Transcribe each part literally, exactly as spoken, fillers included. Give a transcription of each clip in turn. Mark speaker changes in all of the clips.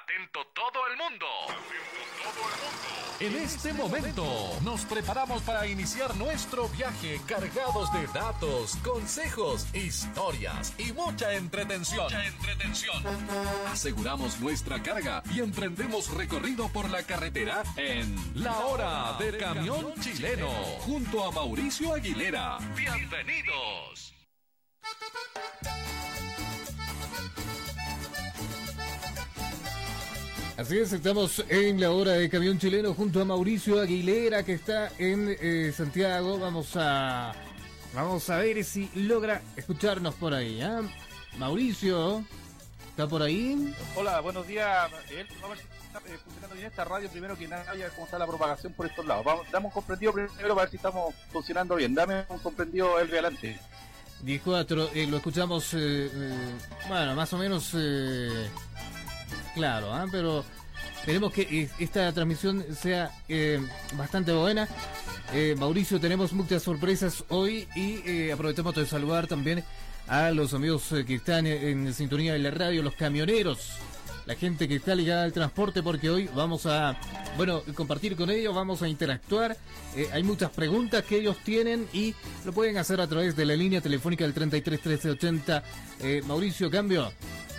Speaker 1: Atento todo el mundo. Atento todo el mundo.
Speaker 2: En este momento nos preparamos para iniciar nuestro viaje cargados de datos, consejos, historias y mucha entretención.
Speaker 1: Mucha entretención.
Speaker 2: Aseguramos nuestra carga y emprendemos recorrido por la carretera en La Hora del Camión Chileno junto a Mauricio Aguilera.
Speaker 1: Bienvenidos.
Speaker 3: Así es, estamos en La Hora de Camión Chileno junto a Mauricio Aguilera, que está en eh, Santiago. Vamos a vamos a ver si logra escucharnos por ahí, ¿eh? Mauricio, ¿está por ahí?
Speaker 4: Hola, buenos días. Vamos a ver si está eh, funcionando bien esta radio. Primero que nada, cómo está la propagación por estos lados. Vamos, dame un comprendido primero para ver si estamos funcionando bien. Dame un comprendido, Elvi, adelante.
Speaker 3: diez cuatro, eh, lo escuchamos, eh, eh, bueno, más o menos... Eh, Claro, ¿eh? Pero esperemos que esta transmisión sea eh, bastante buena. Eh, Mauricio, tenemos muchas sorpresas hoy y eh, aprovechamos de saludar también a los amigos eh, que están en sintonía de la radio, los camioneros, la gente que está ligada al transporte, porque hoy vamos a, bueno, compartir con ellos, vamos a interactuar. Eh, hay muchas preguntas que ellos tienen y lo pueden hacer a través de la línea telefónica del treinta y tres trece ochenta. Eh, Mauricio, cambio.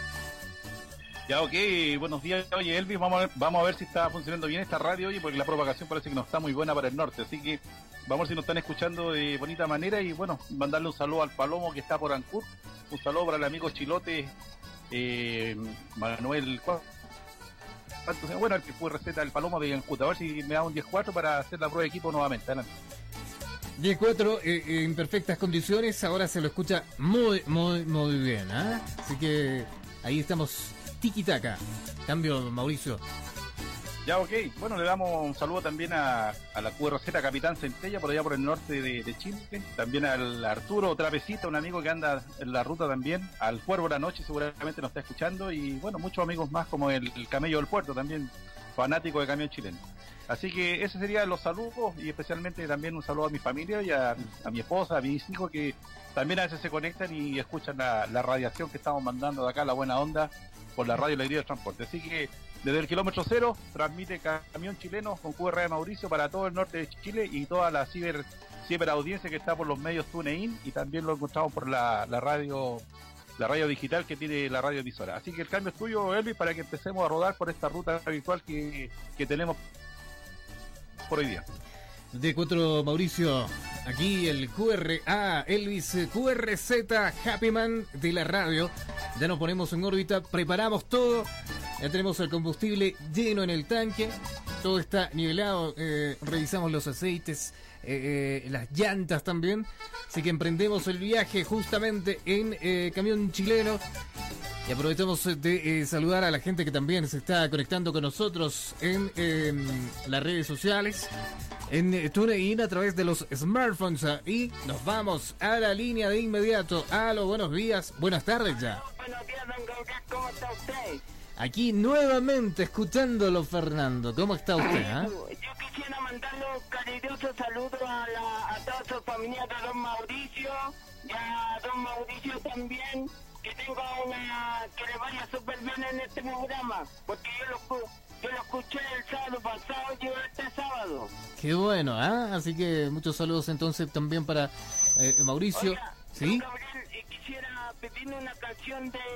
Speaker 4: Ya, ok, buenos días. Oye, Elvis, vamos a ver, vamos a ver si está funcionando bien esta radio, oye, porque la propagación parece que no está muy buena para el norte, así que vamos a ver si nos están escuchando de bonita manera y, bueno, mandarle un saludo al Palomo que está por Ancud, un saludo para el amigo Chilote, eh, Manuel, ¿cuánto? Bueno, el que fue receta del Palomo de Ancud, a ver si me da un diez cuatro para hacer la prueba de equipo nuevamente. Adelante.
Speaker 3: diez cuatro eh, en perfectas condiciones, ahora se lo escucha muy, muy, muy bien, ¿eh? Así que ahí estamos. Tiki-taka. Cambio, Mauricio.
Speaker 4: Ya, ok. Bueno, le damos un saludo también a, a la Q R Z Capitán Centella, por allá por el norte de, de Chile. También al Arturo Trapecita, un amigo que anda en la ruta también. Al Cuervo de la Noche, seguramente nos está escuchando. Y bueno, muchos amigos más, como el, el Camello del Puerto, también fanático de camión chileno. Así que ese serían los saludos y especialmente también un saludo a mi familia y a, a mi esposa, a mis hijos que también a veces se conectan y escuchan la, la radiación que estamos mandando de acá, la buena onda, por la radio Alegría del Transporte. Así que desde el kilómetro cero transmite Camión Chileno con Q R de Mauricio para todo el norte de Chile y toda la ciber, ciber audiencia que está por los medios TuneIn y también lo encontramos por la, la radio la radio digital que tiene la radio emisora. Así que el cambio es tuyo, Elvis, para que empecemos a rodar por esta ruta habitual que, que tenemos por hoy día.
Speaker 3: De cuatro, Mauricio, aquí el Q R A, Elvis Q R Z, Happy Man de la radio. Ya nos ponemos en órbita, preparamos todo, ya tenemos el combustible lleno en el tanque, todo está nivelado, eh, revisamos los aceites, eh, eh, las llantas también, así que emprendemos el viaje justamente en eh, Camión Chileno. Y aprovechamos de eh, saludar a la gente que también se está conectando con nosotros en eh, las redes sociales, en eh, TuneIn a través de los smartphones. Y nos vamos a la línea de inmediato. Aló, buenos días, buenas tardes ya.
Speaker 5: Buenos días, don Gabriel, ¿cómo está usted?
Speaker 3: Aquí nuevamente escuchándolo, Fernando. ¿Cómo está usted? ¿eh?
Speaker 5: Yo quisiera mandarle un cariñoso saludo a, la, a toda su familia de don Mauricio y a don Mauricio también. Que tenga una, que le vaya súper bien en este programa, porque yo lo, yo lo escuché el sábado pasado y yo este sábado.
Speaker 3: Qué bueno, ¿ah? ¿eh? Así que muchos saludos entonces también para eh, Mauricio.
Speaker 5: Oiga,
Speaker 3: ¿sí?
Speaker 5: Gabriel, eh, quisiera pedirle una canción de,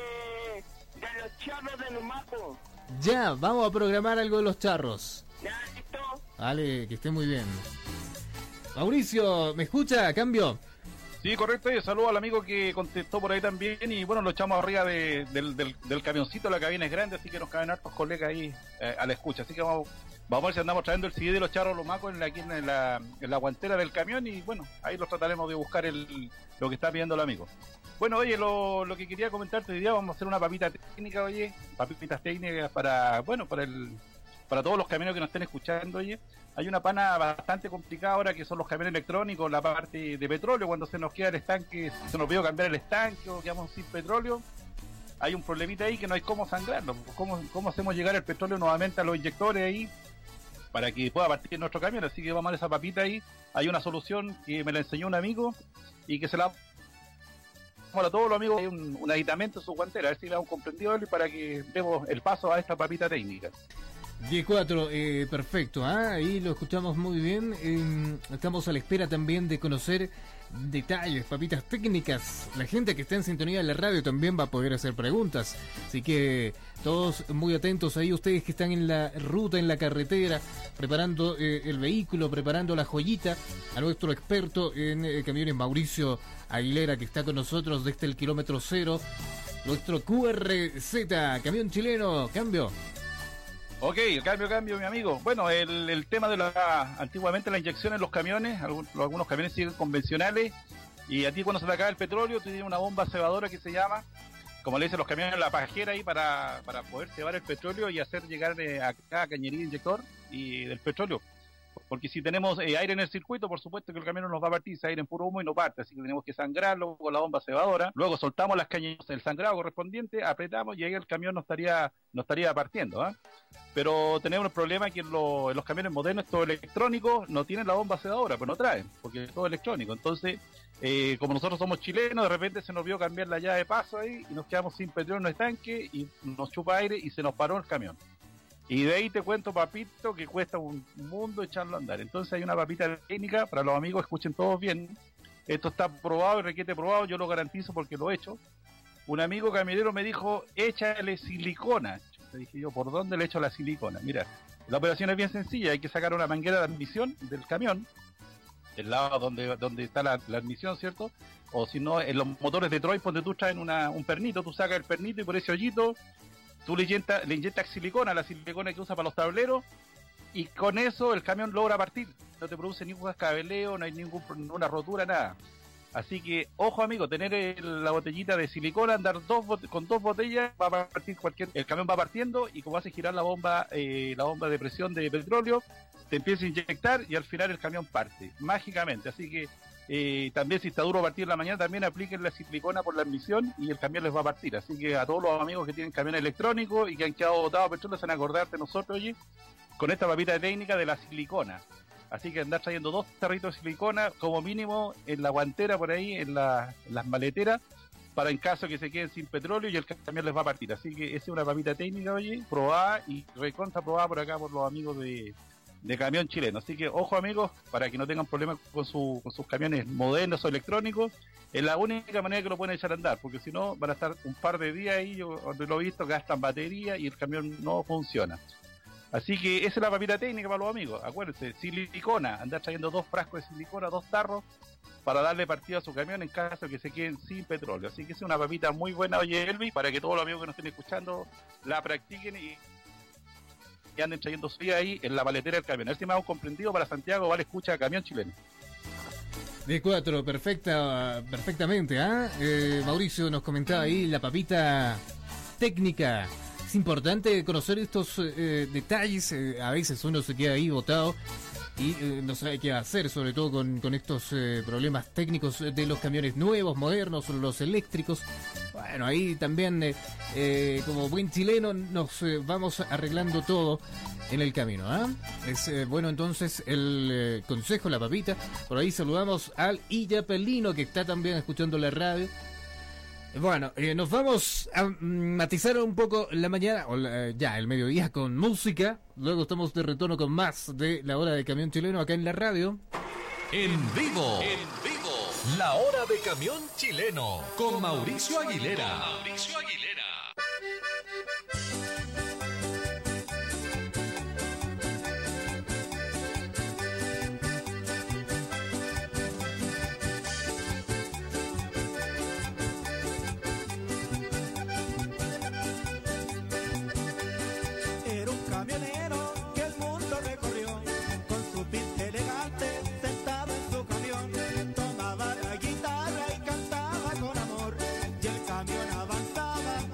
Speaker 5: de los charros de Numaco.
Speaker 3: Ya, vamos a programar algo de los charros.
Speaker 5: ¿Ya, listo?
Speaker 3: Vale, que esté muy bien. Mauricio, ¿me escucha? ¿Cambio?
Speaker 4: Sí, correcto, y saludo al amigo que contestó por ahí también y bueno, lo echamos arriba de, del, del, del camioncito, la cabina es grande, así que nos caben hartos colegas ahí eh, a la escucha, así que vamos, vamos a ver si andamos trayendo el C D de los charros lomacos en la, aquí en la, en la guantera del camión y bueno, ahí los trataremos de buscar el, lo que está pidiendo el amigo. Bueno, oye, lo, lo que quería comentarte hoy día, vamos a hacer una papita técnica, oye, papitas técnicas para, bueno, para el... para todos los camiones que nos estén escuchando, oye, hay una pana bastante complicada ahora que son los camiones electrónicos, la parte de petróleo, cuando se nos queda el estanque, se nos olvidó cambiar el estanque o quedamos sin petróleo, hay un problemita ahí que no hay cómo sangrarlo, cómo, cómo hacemos llegar el petróleo nuevamente a los inyectores ahí para que pueda partir nuestro camión, así que vamos a dar esa papita ahí, hay una solución que me la enseñó un amigo y que se la a todos los amigos un, un aditamento en su guantera, a ver si le han comprendido para que demos el paso a esta papita técnica.
Speaker 3: diez cuatro, eh, perfecto, ¿ah? Ahí lo escuchamos muy bien. Eh, estamos a la espera también de conocer detalles, papitas técnicas. La gente que está en sintonía de la radio también va a poder hacer preguntas. Así que todos muy atentos ahí, ustedes que están en la ruta, en la carretera, preparando eh, el vehículo, preparando la joyita, a nuestro experto en eh, camiones, Mauricio Aguilera, que está con nosotros desde el kilómetro cero. Nuestro Q R Z, camión chileno, cambio.
Speaker 4: Ok, el cambio, cambio, mi amigo. Bueno, el, el tema de la... Antiguamente la inyección en los camiones, algunos, algunos camiones siguen convencionales, y a ti cuando se te acaba el petróleo, tú tienes una bomba cebadora que se llama, como le dicen los camiones, la pajera ahí para, para poder cebar el petróleo y hacer llegar eh, a cada cañería inyector y del petróleo. Porque si tenemos eh, aire en el circuito, por supuesto que el camión no nos va a partir, si hay aire en puro humo y no parte, así que tenemos que sangrarlo con la bomba cebadora, luego soltamos las cañerías, el sangrado correspondiente, apretamos y ahí el camión no estaría, no estaría partiendo, ¿eh? Pero tenemos el problema que en, lo, en los camiones modernos, todo electrónico, no tienen la bomba cebadora, pues no traen, porque es todo electrónico. Entonces, eh, como nosotros somos chilenos, de repente se nos vio cambiar la llave de paso ahí y nos quedamos sin petróleo en el tanque y nos chupa aire y se nos paró el camión. Y de ahí te cuento, papito, que cuesta un mundo echarlo a andar. Entonces hay una papita técnica, para los amigos, escuchen todos bien. Esto está probado y requete probado, yo lo garantizo porque lo he hecho. Un amigo camionero me dijo, échale silicona. Le dije yo, ¿por dónde le echo la silicona? Mira, la operación es bien sencilla, hay que sacar una manguera de admisión del camión, del lado donde, donde está la, la admisión, ¿cierto? O si no, en los motores de Troy, donde tú traes una, un pernito, tú sacas el pernito y por ese hoyito tú le inyectas, le inyectas silicona, la silicona que usa para los tableros, y con eso el camión logra partir. No te produce ningún cascabeleo, no hay ninguna rotura, nada. Así que, ojo amigo, tener el, la botellita de silicona, andar dos con dos botellas, va a partir cualquier, el camión va partiendo, y como hace girar la bomba, eh, la bomba de presión de petróleo, te empieza a inyectar y al final el camión parte, mágicamente. Así que Eh, también si está duro partir en la mañana, también apliquen la silicona por la admisión y el camión les va a partir. Así que a todos los amigos que tienen camión electrónico y que han quedado botados petróleo, se van a acordar de nosotros, oye, con esta papita técnica de la silicona. Así que andar trayendo dos tarritos de silicona como mínimo en la guantera por ahí, en, la, en las maleteras, para en caso que se queden sin petróleo y el camión les va a partir. Así que esa es una papita técnica, oye, probada y recontra probada por acá por los amigos de de camión chileno. Así que ojo amigos, para que no tengan problemas con, su, con sus camiones modernos o electrónicos, es la única manera que lo pueden echar a andar, porque si no van a estar un par de días ahí, yo donde lo he visto, gastan batería y el camión no funciona. Así que esa es la papita técnica para los amigos, acuérdense, silicona, andar trayendo dos frascos de silicona, dos tarros, para darle partido a su camión en caso de que se queden sin petróleo. Así que es una papita muy buena, oye Elvis, para que todos los amigos que nos estén escuchando la practiquen y que anden trayendo su vida ahí en la maletera del camión. A ver si me hago comprendido para Santiago, vale, escucha camión chileno.
Speaker 3: De cuatro, perfecta, perfectamente, ¿ah? ¿eh? Mauricio nos comentaba ahí la papita técnica. Es importante conocer estos eh, detalles, eh, a veces uno se queda ahí botado y eh, no sabe qué hacer, sobre todo con, con estos eh, problemas técnicos de los camiones nuevos, modernos, los eléctricos. Bueno, ahí también, eh, eh, como buen chileno, nos eh, vamos arreglando todo en el camino, ¿ah? ¿eh? Es eh, bueno entonces el eh, consejo, la papita. Por ahí saludamos al Illapelino, que está también escuchando la radio. Bueno, eh, nos vamos a matizar un poco la mañana, o la, ya el mediodía, con música. Luego estamos de retorno con más de La Hora de Camión Chileno acá en la radio.
Speaker 2: En vivo, en vivo, La Hora de Camión Chileno con Mauricio Aguilera. Mauricio Aguilera.
Speaker 6: Tomaba la guitarra y cantaba con amor, y el camión avanzaba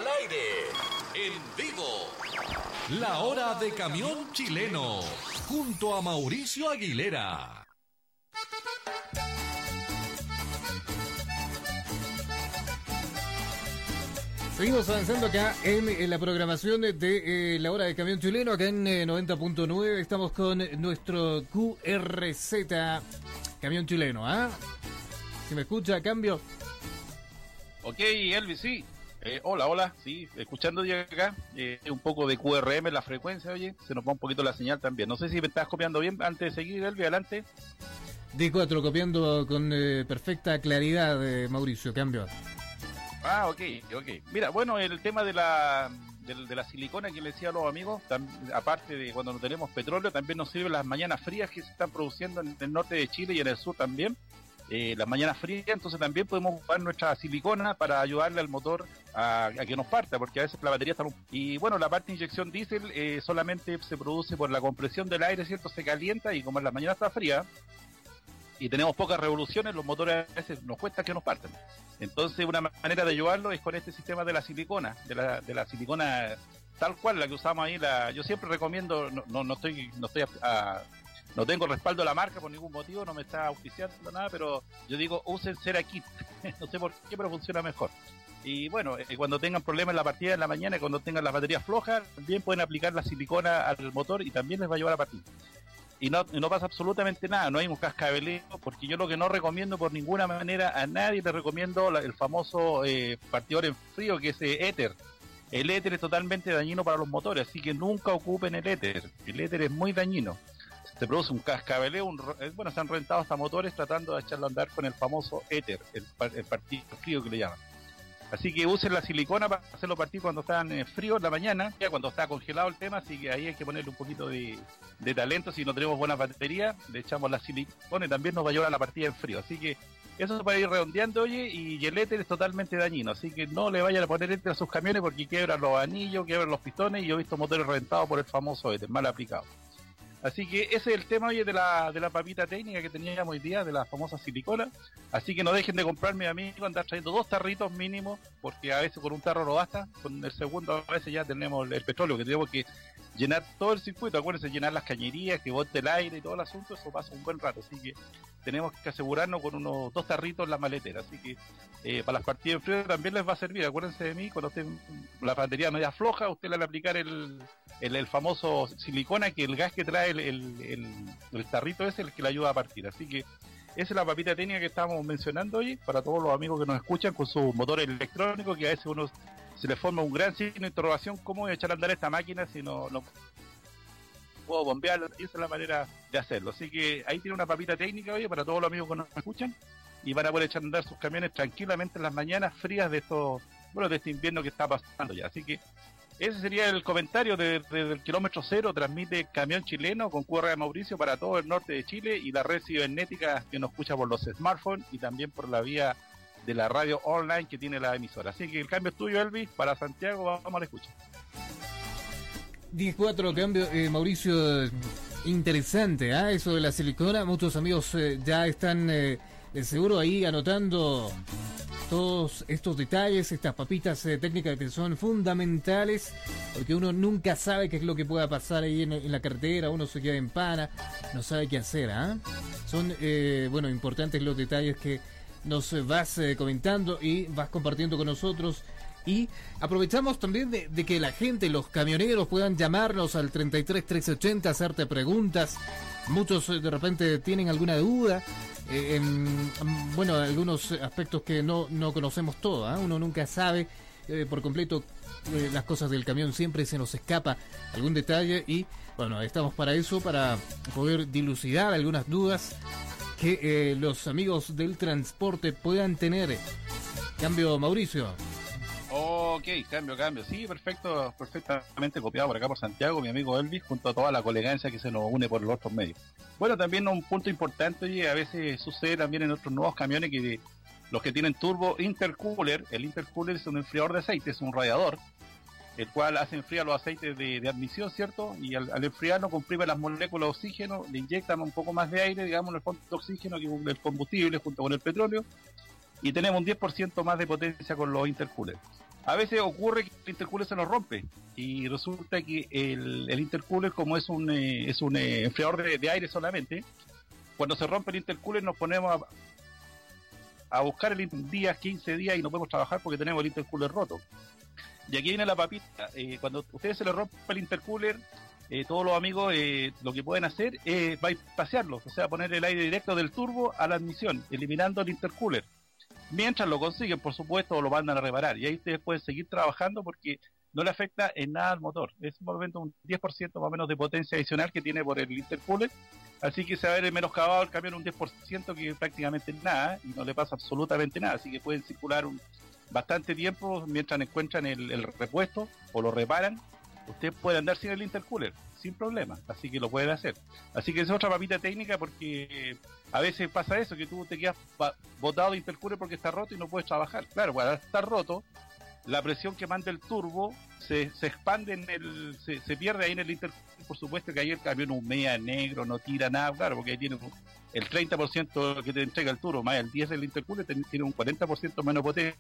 Speaker 2: al aire, en vivo. La hora de Camión Chileno, junto a Mauricio Aguilera.
Speaker 3: Seguimos avanzando acá en, en la programación de, de eh, la hora de Camión Chileno, acá en eh, noventa punto nueve. Estamos con nuestro Q R Z Camión Chileno, ¿ah? ¿eh? Si me escucha, cambio.
Speaker 4: Ok, Elvis, sí. Eh, hola, hola, sí, escuchando de acá, eh, un poco de Q R M en la frecuencia, oye, se nos va un poquito la señal también. No sé si me estás copiando bien antes de seguir, Elvis, adelante.
Speaker 3: D cuatro copiando con eh, perfecta claridad, eh, Mauricio, cambio.
Speaker 4: Ah, ok, ok. Mira, bueno, el tema de la de, de la silicona que le decía a los amigos, tam, aparte de cuando no tenemos petróleo, también nos sirven las mañanas frías que se están produciendo en el norte de Chile y en el sur también. Eh, las mañanas frías, entonces también podemos ocupar nuestra silicona para ayudarle al motor a, a que nos parta, porque a veces la batería está... Y bueno, la parte de inyección diésel eh, solamente se produce por la compresión del aire, ¿cierto? Se calienta y como en la mañana está fría y tenemos pocas revoluciones, los motores a veces nos cuesta que nos partan. Entonces una manera de ayudarlo es con este sistema de la silicona, de la, de la silicona tal cual, la que usamos ahí. La, yo siempre recomiendo, no, no, no estoy... No estoy a, a, No tengo respaldo de la marca por ningún motivo, no me está auspiciando nada, pero yo digo, usen Cerakit. No sé por qué, pero funciona mejor. Y bueno, eh, cuando tengan problemas en la partida en la mañana, cuando tengan las baterías flojas, también pueden aplicar la silicona al motor y también les va a ayudar a partir. Y no, no pasa absolutamente nada, no hay un cascabeleo, porque yo lo que no recomiendo por ninguna manera a nadie, le recomiendo la, el famoso eh, partidor en frío, que es eh, éter. El éter es totalmente dañino para los motores, así que nunca ocupen el éter. El éter es muy dañino. Se produce un cascabeleo, un, bueno, se han rentado hasta motores tratando de echarlo a andar con el famoso éter, el, el partido frío que le llaman. Así que usen la silicona para hacerlo partir cuando están eh, fríos en la mañana, ya cuando está congelado el tema, así que ahí hay que ponerle un poquito de, de talento. Si no tenemos buena batería, le echamos la silicona y también nos va a ayudar a la partida en frío. Así que eso se puede ir redondeando, oye, y el éter es totalmente dañino, así que no le vayan a poner éter a sus camiones porque quiebran los anillos, quiebran los pistones, y yo he visto motores reventados por el famoso éter, mal aplicado. Así que ese es el tema, oye, de la, de la papita técnica que teníamos hoy día, de la famosa silicona. Así que no dejen de comprarme a mí, andar trayendo dos tarritos mínimos, porque a veces con un tarro no basta, con el segundo a veces ya tenemos el petróleo, que tenemos que llenar todo el circuito. Acuérdense, llenar las cañerías, que bote el aire y todo el asunto, eso pasa un buen rato. Así que tenemos que asegurarnos con unos dos tarritos en la maletera. Así que eh, para las partidas en frío también les va a servir. Acuérdense de mí, cuando estén la batería media floja, usted le va a aplicar el, el, el famoso silicona, que el gas que trae el, el, el, el tarrito es el que le ayuda a partir. Así que esa es la papita técnica que estábamos mencionando hoy, para todos los amigos que nos escuchan con sus motores electrónicos, que a veces uno se le forma un gran signo de interrogación: ¿cómo voy a echar a andar esta máquina si no, no puedo bombearlo? Y esa es la manera de hacerlo. Así que ahí tiene una papita técnica hoy para todos los amigos que nos escuchan, y van a poder echar a andar sus camiones tranquilamente en las mañanas frías de estos, bueno, de este invierno que está pasando ya. Así que ese sería el comentario desde de, de el kilómetro cero. Transmite Camión Chileno con Q R de Mauricio para todo el norte de Chile y la red cibernética que nos escucha por los smartphones y también por la vía de la radio online que tiene la emisora. Así que el cambio es tuyo, Elvis, para Santiago. Vamos a la escucha.
Speaker 3: diez cuatro cambio, eh, Mauricio, interesante, ¿eh? Eso de la silicona. Muchos amigos eh, ya están eh, de seguro ahí anotando todos estos detalles, estas papitas eh, técnicas que son fundamentales, porque uno nunca sabe qué es lo que pueda pasar ahí en, en la carretera. Uno se queda en pana, no sabe qué hacer, ¿eh? Son, eh, bueno, importantes los detalles que nos vas eh, comentando y vas compartiendo con nosotros. Y aprovechamos también de, de que la gente, los camioneros, puedan llamarnos al treinta y tres trece ochenta, hacerte preguntas. Muchos eh, de repente tienen alguna duda eh, en, bueno, algunos aspectos que no, no conocemos todo, ¿eh? Uno nunca sabe eh, por completo eh, las cosas del camión, siempre se nos escapa algún detalle, y bueno, estamos para eso, para poder dilucidar algunas dudas que eh, los amigos del transporte puedan tener. Cambio, Mauricio.
Speaker 4: Ok, cambio, cambio. Sí, perfecto, perfectamente copiado por acá por Santiago, mi amigo Elvis, junto a toda la colegancia que se nos une por los otros medios. Bueno, también un punto importante, y a veces sucede también en otros nuevos camiones, que los que tienen turbo intercooler, el intercooler es un enfriador de aceite, es un radiador, el cual hace enfriar los aceites de, de admisión, ¿cierto? Y al, al enfriarlo comprime las moléculas de oxígeno, le inyectan un poco más de aire, digamos, en el fondo de oxígeno, que es el combustible junto con el petróleo, y tenemos un diez por ciento más de potencia con los intercoolers. A veces ocurre que el intercooler se nos rompe y resulta que el, el intercooler, como es un eh, es un eh, enfriador de, de aire solamente, cuando se rompe el intercooler nos ponemos a, a buscar el día, quince días, y no podemos trabajar porque tenemos el intercooler roto. Y aquí viene la papita. Eh, cuando a ustedes se les rompe el intercooler, eh, todos los amigos eh, lo que pueden hacer es bypasearlo, o sea, poner el aire directo del turbo a la admisión, eliminando el intercooler. Mientras lo consiguen, por supuesto, lo mandan a reparar. Y ahí ustedes pueden seguir trabajando porque no le afecta en nada al motor. Es un un diez por ciento más o menos de potencia adicional que tiene por el intercooler. Así que se va a ver menoscabado el camión un diez por ciento, que prácticamente nada, y no le pasa absolutamente nada. Así que pueden circular un, bastante tiempo mientras encuentran el, el repuesto o lo reparan. Usted puede andar sin el intercooler, sin problema, así que lo pueden hacer. Así que esa es otra papita técnica, porque a veces pasa eso, que tú te quedas botado de intercooler porque está roto y no puedes trabajar. Claro, cuando está roto, la presión que manda el turbo se, se expande en el, se, se pierde ahí en el intercooler. Por supuesto que ahí el camión humea, negro, no tira nada, claro, porque ahí tiene un, el treinta por ciento que te entrega el turbo, más el diez por ciento del intercooler, tiene un cuarenta por ciento menos potencia,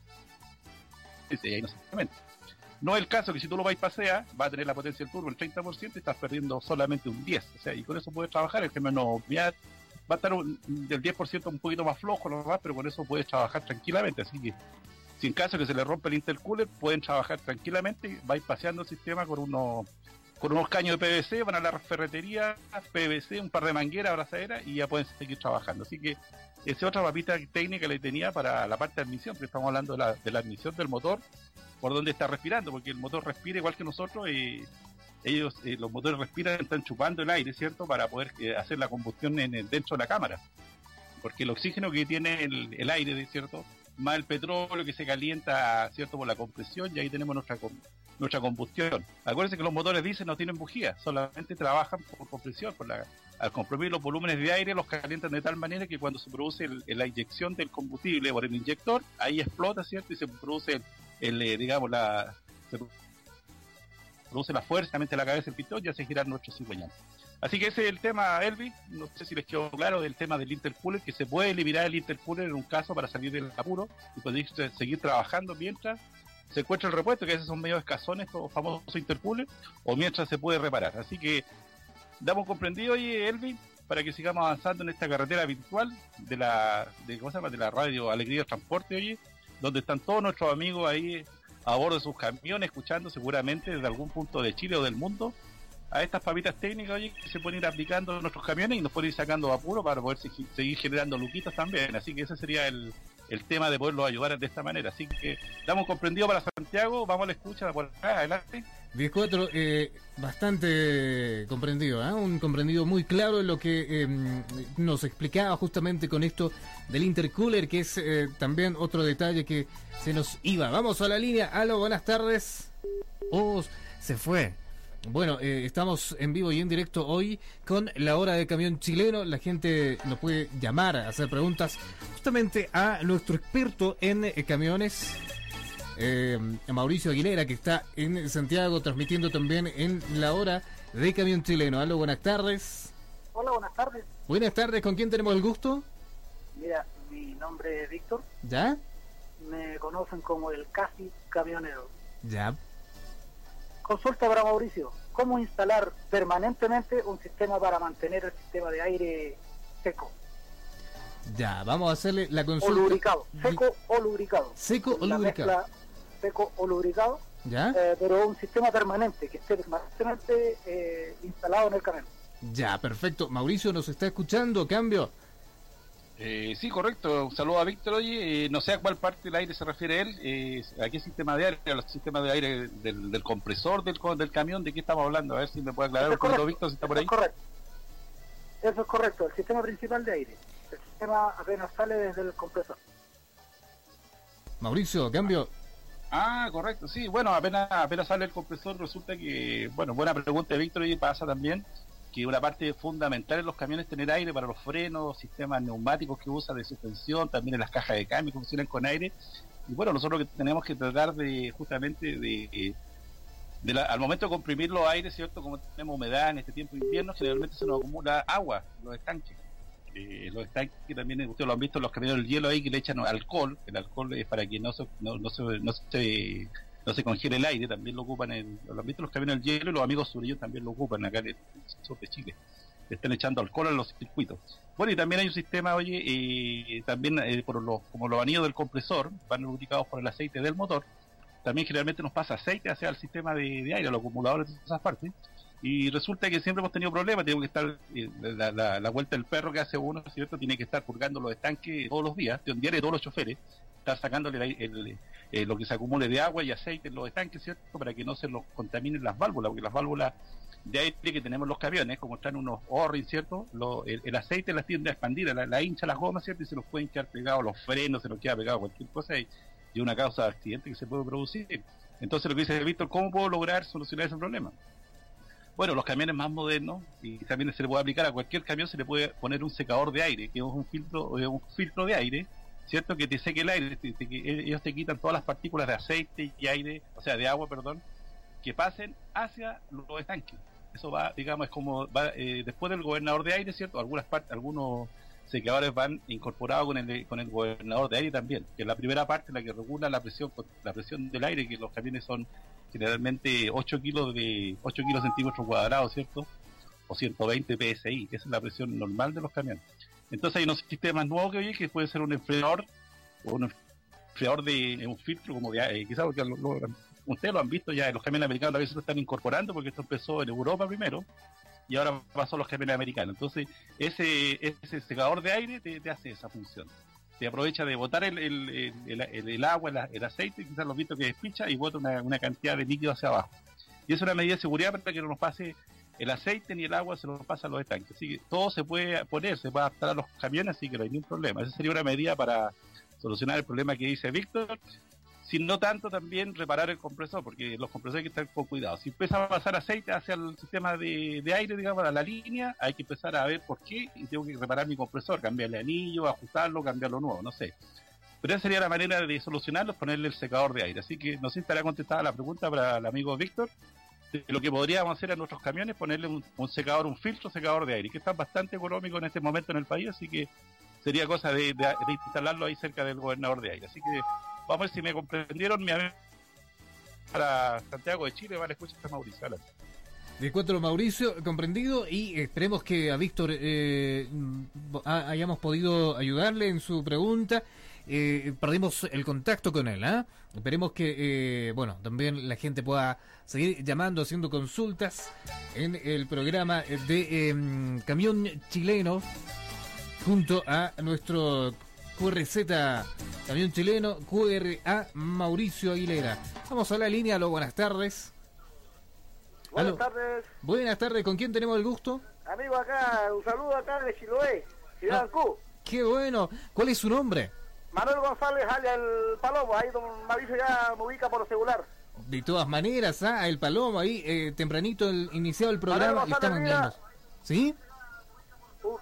Speaker 4: y ahí no se implementa. No es el caso que si tú lo bypaseas, va a tener la potencia del turbo el treinta por ciento y estás perdiendo solamente un diez por ciento. O sea, y con eso puedes trabajar. El camión no va a estar un, del diez por ciento un poquito más flojo, no más, pero con eso puedes trabajar tranquilamente. Así que, si en caso que se le rompe el intercooler, pueden trabajar tranquilamente, bypaseando el sistema con unos, con unos caños de P V C, van a la ferretería, P V C, un par de mangueras, abrazaderas, y ya pueden seguir trabajando. Así que esa es otra papita técnica que le tenía para la parte de admisión, porque estamos hablando de la, de la admisión del motor, por donde está respirando, porque el motor respira igual que nosotros, y ellos, eh, los motores respiran, están chupando el aire, ¿cierto?, para poder eh, hacer la combustión en el, dentro de la cámara, porque el oxígeno que tiene el, el aire, ¿cierto?, más el petróleo que se calienta, ¿cierto?, por la compresión, y ahí tenemos nuestra nuestra combustión. Acuérdense que los motores diésel no tienen bujía, solamente trabajan por compresión, por la, al comprimir los volúmenes de aire los calientan de tal manera que cuando se produce el, la inyección del combustible por el inyector, ahí explota, ¿cierto?, y se produce el, el eh, digamos, la se produce la fuerza de la cabeza del pistón y hace girar nuestro cigüeñal. Así que ese es el tema, Elvis. No sé si les quedó claro del tema del intercooler, que se puede eliminar el intercooler en un caso para salir del apuro y poder seguir trabajando mientras se encuentra el repuesto, que a veces son medio escasones, estos famosos intercoolers, o mientras se puede reparar. Así que damos comprendido hoy, Elvis, para que sigamos avanzando en esta carretera virtual de la de, ¿cómo se llama?, de la radio Alegría Transporte, oye, donde están todos nuestros amigos ahí a bordo de sus camiones, escuchando seguramente desde algún punto de Chile o del mundo a estas papitas técnicas, oye, que se pueden ir aplicando en nuestros camiones y nos pueden ir sacando de apuro para poder seguir, seguir generando luquitas también. Así que ese sería el, el tema de poderlos ayudar de esta manera. Así que damos comprendido para Santiago, vamos a la escucha por acá, adelante.
Speaker 3: diez cuatro, eh, bastante comprendido, ¿eh? Un comprendido muy claro en lo que eh, nos explicaba justamente con esto del intercooler, que es eh, también otro detalle que se nos iba. Vamos a la línea. Aló, buenas tardes. Oh, se fue. Bueno, eh, estamos en vivo y en directo hoy con la hora de camión chileno. La gente nos puede llamar a hacer preguntas justamente a nuestro experto en eh, camiones, eh, Mauricio Aguilera, que está en Santiago transmitiendo también en la hora de camión chileno. Aló, buenas tardes.
Speaker 6: Hola, buenas tardes.
Speaker 3: Buenas tardes, ¿con quién tenemos el gusto?
Speaker 6: Mira, mi nombre es Víctor.
Speaker 3: ¿Ya?
Speaker 6: Me conocen como el casi camionero.
Speaker 3: Ya.
Speaker 6: Consulta para Mauricio, ¿cómo instalar permanentemente un sistema para mantener el sistema de aire seco?
Speaker 3: Ya, vamos a hacerle la consulta.
Speaker 6: O lubricado, seco o lubricado.
Speaker 3: Seco o
Speaker 6: la
Speaker 3: lubricado.
Speaker 6: Mezcla seco o lubricado,
Speaker 3: ¿Ya?
Speaker 6: Eh, pero un sistema permanente, que esté permanentemente eh, instalado en el camión.
Speaker 3: Ya, perfecto. Mauricio, ¿nos está escuchando? ¿Cambio?
Speaker 4: Eh, sí, correcto. Un saludo a Víctor. Oye, eh, no sé a cuál parte del aire se refiere él. Eh, ¿A qué sistema de aire? ¿A los sistemas de aire del, del compresor del, del camión? ¿De qué estamos hablando? A ver si me puede aclarar un poquito, Víctor, si está por ahí.
Speaker 6: Eso es correcto. Eso es correcto. El sistema principal de aire. El sistema apenas sale desde el compresor.
Speaker 3: Mauricio, cambio.
Speaker 4: Ah, correcto. Sí, bueno, apenas, apenas sale el compresor, resulta que, bueno, buena pregunta de Víctor, y pasa también que una parte fundamental en los camiones es tener aire para los frenos, sistemas neumáticos que usa de suspensión, también en las cajas de cambio que funcionan con aire. Y bueno, nosotros lo que tenemos que tratar de, justamente, de, de la, al momento de comprimir los aires, ¿cierto? Como tenemos humedad en este tiempo de invierno, generalmente se nos acumula agua en los estanques. Eh, los estanques también, ustedes lo han visto en los camiones del hielo ahí, que le echan alcohol. El alcohol es para que no se, no, no se, no se no se congela el aire, también lo ocupan en los, ¿viste? Los camiones del hielo, y los amigos sureños también lo ocupan acá en el sur de Chile. Le están echando alcohol a los circuitos. Bueno, y también hay un sistema, oye, eh, también eh, por los, como los anillos del compresor van lubricados por el aceite del motor, también generalmente nos pasa aceite hacia el sistema de, de aire, los acumuladores de esas partes, y resulta que siempre hemos tenido problemas. Tenemos que estar, eh, la, la, la vuelta del perro que hace uno, ¿cierto? Tiene que estar purgando los estanques todos los días, de un diario de todos los choferes, estar sacándole el, el, eh, lo que se acumule de agua y aceite en los estanques, ¿cierto? Para que no se los contaminen las válvulas, porque las válvulas de aire que tenemos en los camiones, como están unos O-rings, ¿cierto? Lo, el, el aceite las tiende a expandir, la, la hincha las gomas, ¿cierto? Y se nos pueden quedar pegados los frenos, se nos queda pegado cualquier cosa, y, y una causa de accidente que se puede producir. Entonces lo que dice Víctor, ¿cómo puedo lograr solucionar ese problema? Bueno, los camiones más modernos, y también se le puede aplicar a cualquier camión, se le puede poner un secador de aire, que es un filtro, un filtro de aire, ¿cierto? Que te seque el aire, te, te, que ellos te quitan todas las partículas de aceite y aire, o sea, de agua, perdón, que pasen hacia los estanques. Eso va, digamos, es como va eh, después del gobernador de aire, ¿cierto? Algunas partes, algunos secadores van incorporados con el con el gobernador de aire también, que es la primera parte, la que regula la presión la presión del aire, que los camiones son generalmente ocho kilos de ocho kilos centímetros cuadrados, ¿cierto? O ciento veinte P S I, que esa es la presión normal de los camiones. Entonces hay unos sistemas nuevos que hoy que puede ser un enfriador o un enfriador de un filtro como de eh, quizás porque lo, lo, ustedes lo han visto ya, los camiones americanos a veces lo están incorporando, porque esto empezó en Europa primero y ahora pasó a los camiones americanos. Entonces ese ese secador de aire te, te hace esa función, te aprovecha de botar el, el, el, el, el agua, el, el aceite, quizás lo has visto que despicha, y bota una, una cantidad de líquido hacia abajo, y es una medida de seguridad para que no nos pase el aceite ni el agua, se nos pasa a los estanques. Así que todo se puede poner, se puede adaptar a los camiones, así que no hay ningún problema. Esa sería una medida para solucionar el problema que dice Víctor, sin no tanto también reparar el compresor, porque los compresores hay que estar con cuidado. Si empieza a pasar aceite hacia el sistema de, de aire, digamos, a la línea, hay que empezar a ver por qué, y tengo que reparar mi compresor, cambiarle anillo, ajustarlo, cambiarlo nuevo, no sé. Pero esa sería la manera de solucionarlo, ponerle el secador de aire. Así que no sé si estará contestada la pregunta para el amigo Víctor. Lo que podríamos hacer a nuestros camiones, ponerle un, un secador, un filtro secador de aire, que está bastante económico en este momento en el país, así que sería cosa de, de, de instalarlo ahí cerca del gobernador de aire. Así que vamos a ver si me comprendieron. Mi amigo para Santiago de Chile, vale, escucha a Mauricio. Adelante.
Speaker 3: De cuatro, Mauricio, comprendido, y esperemos que a Víctor eh, hayamos podido ayudarle en su pregunta. Eh, perdimos el contacto con él, ¿eh? Esperemos que, eh, bueno, también la gente pueda seguir llamando, haciendo consultas en el programa de eh, Camión Chileno, junto a nuestro Q R Z Camión Chileno, Q R A Mauricio Aguilera. Vamos a la línea, aló, buenas tardes.
Speaker 7: Buenas
Speaker 3: aló.
Speaker 7: tardes.
Speaker 3: Buenas tardes, ¿con quién tenemos el gusto?
Speaker 7: Amigo acá, un saludo acá de Chiloé, Ciudad
Speaker 3: Ah,
Speaker 7: Q.
Speaker 3: qué bueno. ¿Cuál es su nombre?
Speaker 7: Manuel González, alias el Palomo, ahí don Mauricio ya me ubica por el celular.
Speaker 3: De todas maneras, ah, el Palomo ahí, eh, tempranito el, iniciado el programa,
Speaker 7: Manuel
Speaker 3: le estamos
Speaker 7: González,
Speaker 3: enviando. ¿Sí?
Speaker 7: Uh,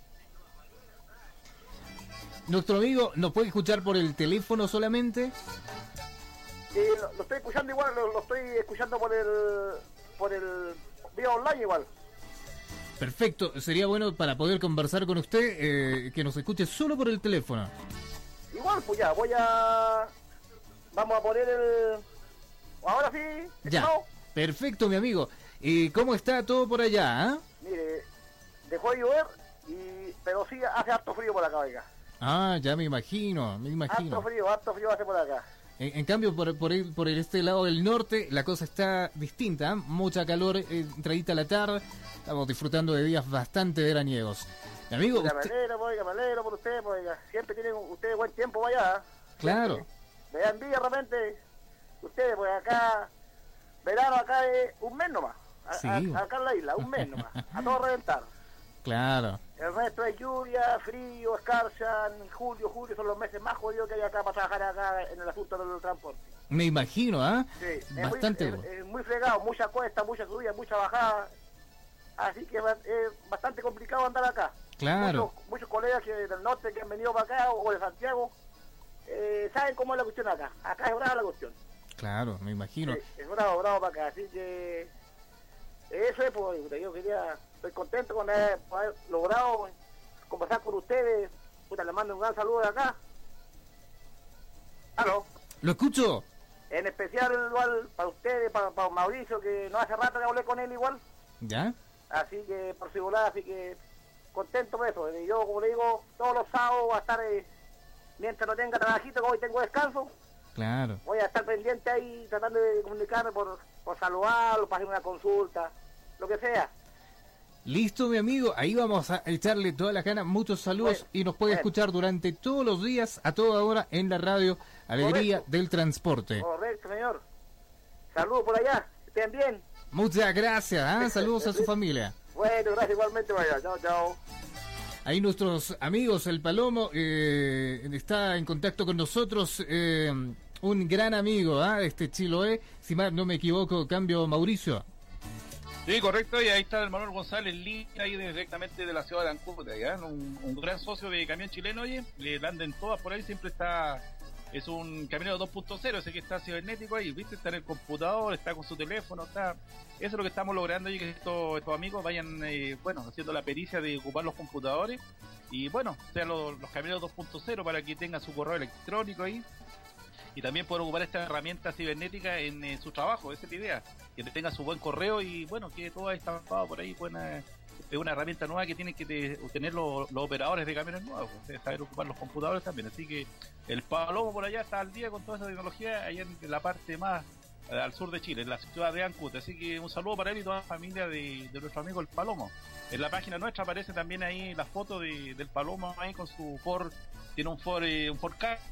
Speaker 3: Nuestro amigo nos puede escuchar por el teléfono solamente.
Speaker 7: y lo, lo estoy escuchando igual, lo, lo estoy escuchando por el por el vía online igual.
Speaker 3: Perfecto, sería bueno para poder conversar con usted, eh, que nos escuche solo por el teléfono.
Speaker 7: Igual, pues ya, voy a... Vamos a poner el... Ahora sí,
Speaker 3: Ya,
Speaker 7: ¿no?
Speaker 3: perfecto, mi amigo. ¿Y cómo está todo por allá? Ah,
Speaker 7: Mire, dejó de llover, y... pero sí hace harto frío por acá, oiga.
Speaker 3: ah ya me imagino, me imagino.
Speaker 7: Harto frío, harto frío hace por acá.
Speaker 3: En, en cambio, por, por, el, por el este lado del norte, la cosa está distinta, ¿eh? Mucha calor, eh, entradita a la tarde. Estamos disfrutando de días bastante veraniegos. Mi amigo,
Speaker 7: Oiga, me
Speaker 3: usted-
Speaker 7: alegro, oiga, me alegro por usted, pues, oiga. Siempre tienen ustedes buen tiempo, vaya.
Speaker 3: claro,
Speaker 7: Siempre. Me da envidia realmente ustedes, pues acá, verano acá es un mes nomás. A-
Speaker 3: Sí.
Speaker 7: a- acá en la isla, un mes nomás. A todo reventar.
Speaker 3: claro,
Speaker 7: El resto es lluvia, frío, escarcha. En julio, julio son los meses más jodidos que hay acá para trabajar acá en el asunto del transporte.
Speaker 3: me imagino, ¿ah?
Speaker 7: Sí, es
Speaker 3: Bastante
Speaker 7: muy,
Speaker 3: bueno.
Speaker 7: es, es muy fregado, mucha cuesta, mucha subida, mucha bajada. Así que es bastante complicado andar acá.
Speaker 3: Claro.
Speaker 7: Muchos, muchos colegas que del norte que han venido para acá o de Santiago eh, saben cómo es la cuestión acá. Acá es brava la cuestión.
Speaker 3: Claro, me imagino.
Speaker 7: Sí, es bravo, bravo para acá. Así que eso es, pues, yo quería, estoy contento con haber, con haber logrado conversar con ustedes. Puta, les mando un gran saludo de acá. ¿Aló?
Speaker 3: ¿Lo escucho?
Speaker 7: En especial igual para ustedes, para, para Mauricio, que no hace rato que hablé con él igual.
Speaker 3: ¿Ya?
Speaker 7: Así que por seguridad, así que contento por eso. Y yo, como le digo, todos los sábados voy a estar, eh, mientras no tenga trabajito, que hoy tengo descanso,
Speaker 3: Claro.
Speaker 7: voy a estar pendiente ahí tratando de comunicarme por, por saludarlo, para hacer una consulta, lo que sea.
Speaker 3: Listo, mi amigo, ahí vamos a echarle todas las ganas, muchos saludos
Speaker 7: Bueno,
Speaker 3: y nos puede
Speaker 7: bueno.
Speaker 3: escuchar durante todos los días, a toda hora, en la radio Alegría
Speaker 7: Correcto.
Speaker 3: del Transporte.
Speaker 7: Correcto, señor. Saludos por allá, que estén bien.
Speaker 3: Muchas gracias, ¿ah? Saludos a su familia.
Speaker 7: Bueno, gracias igualmente, vaya. Chao, chao.
Speaker 3: Ahí nuestros amigos, el Palomo, eh, está en contacto con nosotros, eh, un gran amigo, ¿ah? Este Chiloé, si más no me equivoco, cambio Mauricio.
Speaker 4: Sí, correcto, y ahí está el Manuel González Lin, ahí directamente de la ciudad de Ancud, ¿ya? Un, un gran socio de Camión Chileno, oye, le anden todas por ahí, siempre está, es un camionero dos punto cero, ese que está cibernético ahí, ¿viste? Está en el computador, está con su teléfono, está, eso es lo que estamos logrando, y que estos, estos amigos vayan, eh, bueno, haciendo la pericia de ocupar los computadores, y bueno, sean los, los camioneros dos punto cero para que tengan su correo electrónico ahí, y también poder ocupar esta herramienta cibernética en, en su trabajo, esa es la idea, que tenga su buen correo y bueno, que todo estampado por ahí, buena, es una herramienta nueva que tienen que te, tener los, los operadores de camiones nuevos, o sea, saber ocupar los computadores también, así que el Palomo por allá está al día con toda esa tecnología, allá en la parte más al sur de Chile, en la ciudad de Ancud, así que un saludo para él y toda la familia de, de nuestro amigo el Palomo. En la página nuestra aparece también ahí la foto de, del Palomo ahí con su Ford, tiene un Ford, eh, un Ford Ka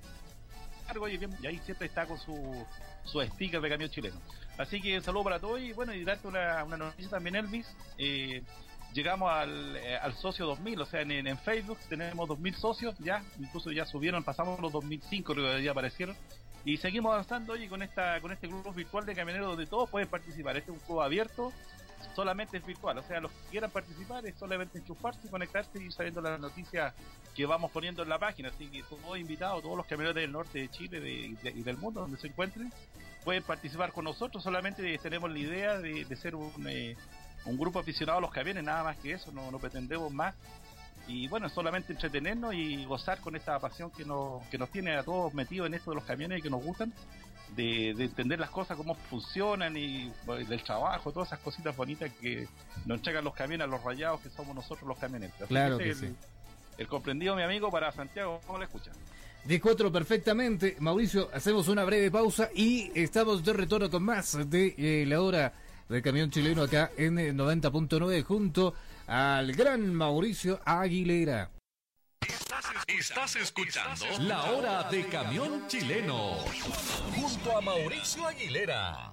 Speaker 4: y ahí siempre está con su, su sticker de Camión Chileno. Así que un saludo para todos y bueno, y darte una, una noticia también, Elvis. Eh, llegamos al, eh, al socio dos mil, o sea, en, en Facebook tenemos dos mil socios ya, incluso ya subieron, pasamos los dos mil cinco, creo que ya aparecieron. Y seguimos avanzando hoy con esta con este grupo virtual de camioneros donde todos pueden participar. Este es un juego abierto, solamente es virtual, o sea, los que quieran participar es solamente enchufarse, conectarse y ir sabiendo las noticias que vamos poniendo en la página, así que todos invitados, todos los camioneros del norte de Chile de, de, y del mundo donde se encuentren, pueden participar con nosotros, solamente tenemos la idea de, de ser un, eh, un grupo aficionado a los camiones, nada más que eso, no, no pretendemos más, y bueno, solamente entretenernos y gozar con esta pasión que nos, que nos tiene a todos metidos en esto de los camiones y que nos gustan, de, de entender las cosas, cómo funcionan y bueno, del trabajo, todas esas cositas bonitas que nos entregan los camiones a los rayados que somos nosotros los camioneros. Así
Speaker 3: Claro
Speaker 4: que
Speaker 3: que
Speaker 4: el,
Speaker 3: sí.
Speaker 4: el comprendido, mi amigo, para Santiago, ¿cómo le escuchan?
Speaker 3: diez cuatro perfectamente, Mauricio, hacemos una breve pausa y estamos de retorno con más de eh, la hora del Camión Chileno acá en el noventa punto nueve junto al gran Mauricio Aguilera.
Speaker 2: Estás escuchando La Hora de Camión Chileno junto a Mauricio Aguilera.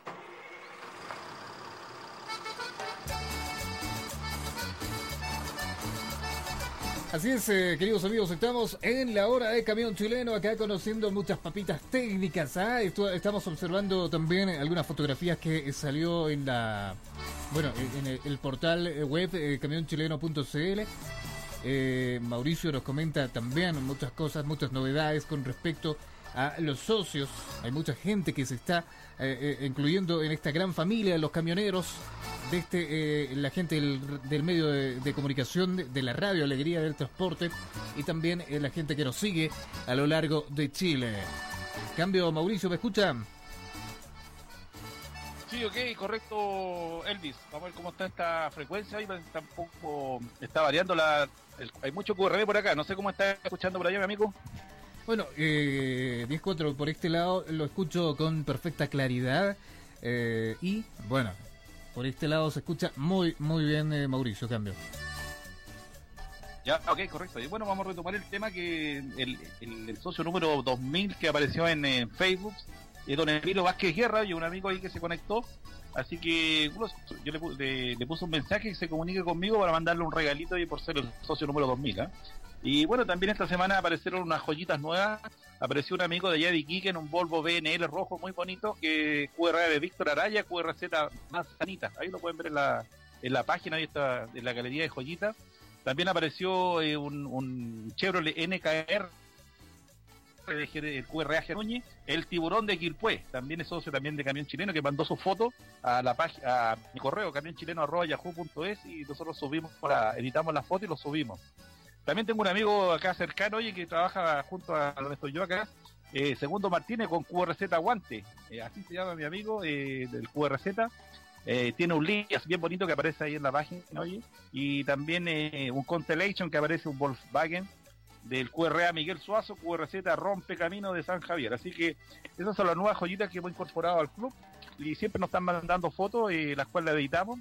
Speaker 3: Así es, eh, queridos amigos, estamos en la hora de Camión Chileno, acá conociendo muchas papitas técnicas. ¿ah? Esto, estamos observando también algunas fotografías que salió en la, bueno, en el, el portal web eh, camión chileno punto c l. Eh, Mauricio nos comenta también muchas cosas, muchas novedades con respecto a los socios. Hay mucha gente que se está eh, eh, incluyendo en esta gran familia de los camioneros, de este eh, la gente del, del medio de, de comunicación, de, de la radio Alegría del Transporte, y también eh, la gente que nos sigue a lo largo de Chile. Cambio, Mauricio, ¿me escuchan?
Speaker 4: Sí, ok, correcto, Elvis. Vamos a ver cómo está esta frecuencia. Ahí tampoco está variando la... El, hay mucho Q R B por acá. No sé cómo está escuchando por allá, mi amigo.
Speaker 3: Bueno, eh, diez cuatro por este lado lo escucho con perfecta claridad. Eh, y, bueno, por este lado se escucha muy, muy bien, eh, Mauricio, cambio.
Speaker 4: Ya, ok, correcto. Y bueno, vamos a retomar el tema que el, el, el socio número dos mil que apareció en, en Facebook es don Emilio Vázquez Guerra, y un amigo ahí que se conectó. Así que uno, yo le, le, le puse un mensaje que se comunique conmigo para mandarle un regalito y por ser el socio número dos mil. ¿eh? Y bueno, también esta semana aparecieron unas joyitas nuevas. Apareció un amigo de allá de Iquique en un Volvo B N L rojo muy bonito, que Q R A de Víctor Araya, Q R Z Manzanita. Ahí lo pueden ver en la, en la página, ahí está, en la galería de joyitas. También apareció eh, un, un Chevrolet N K R, el Q R A Núñez, el Tiburón de Quilpué, también es socio también de Camión Chileno, que mandó su foto a la página, a mi correo camionchileno arroba yahoo punto es, y nosotros subimos, para, editamos la foto y lo subimos. También tengo un amigo acá cercano, oye, que trabaja junto a donde estoy yo acá, Eh, Segundo Martínez con Q R Z Guante, eh, así se llama mi amigo eh, del Q R Z. Eh, tiene un link bien bonito que aparece ahí en la página, oye, y también eh, un Constellation que aparece un Volkswagen del Q R A Miguel Suazo, Q R Z Rompe Camino de San Javier. Así que esas son las nuevas joyitas que hemos incorporado al club y siempre nos están mandando fotos, eh, las cuales las editamos.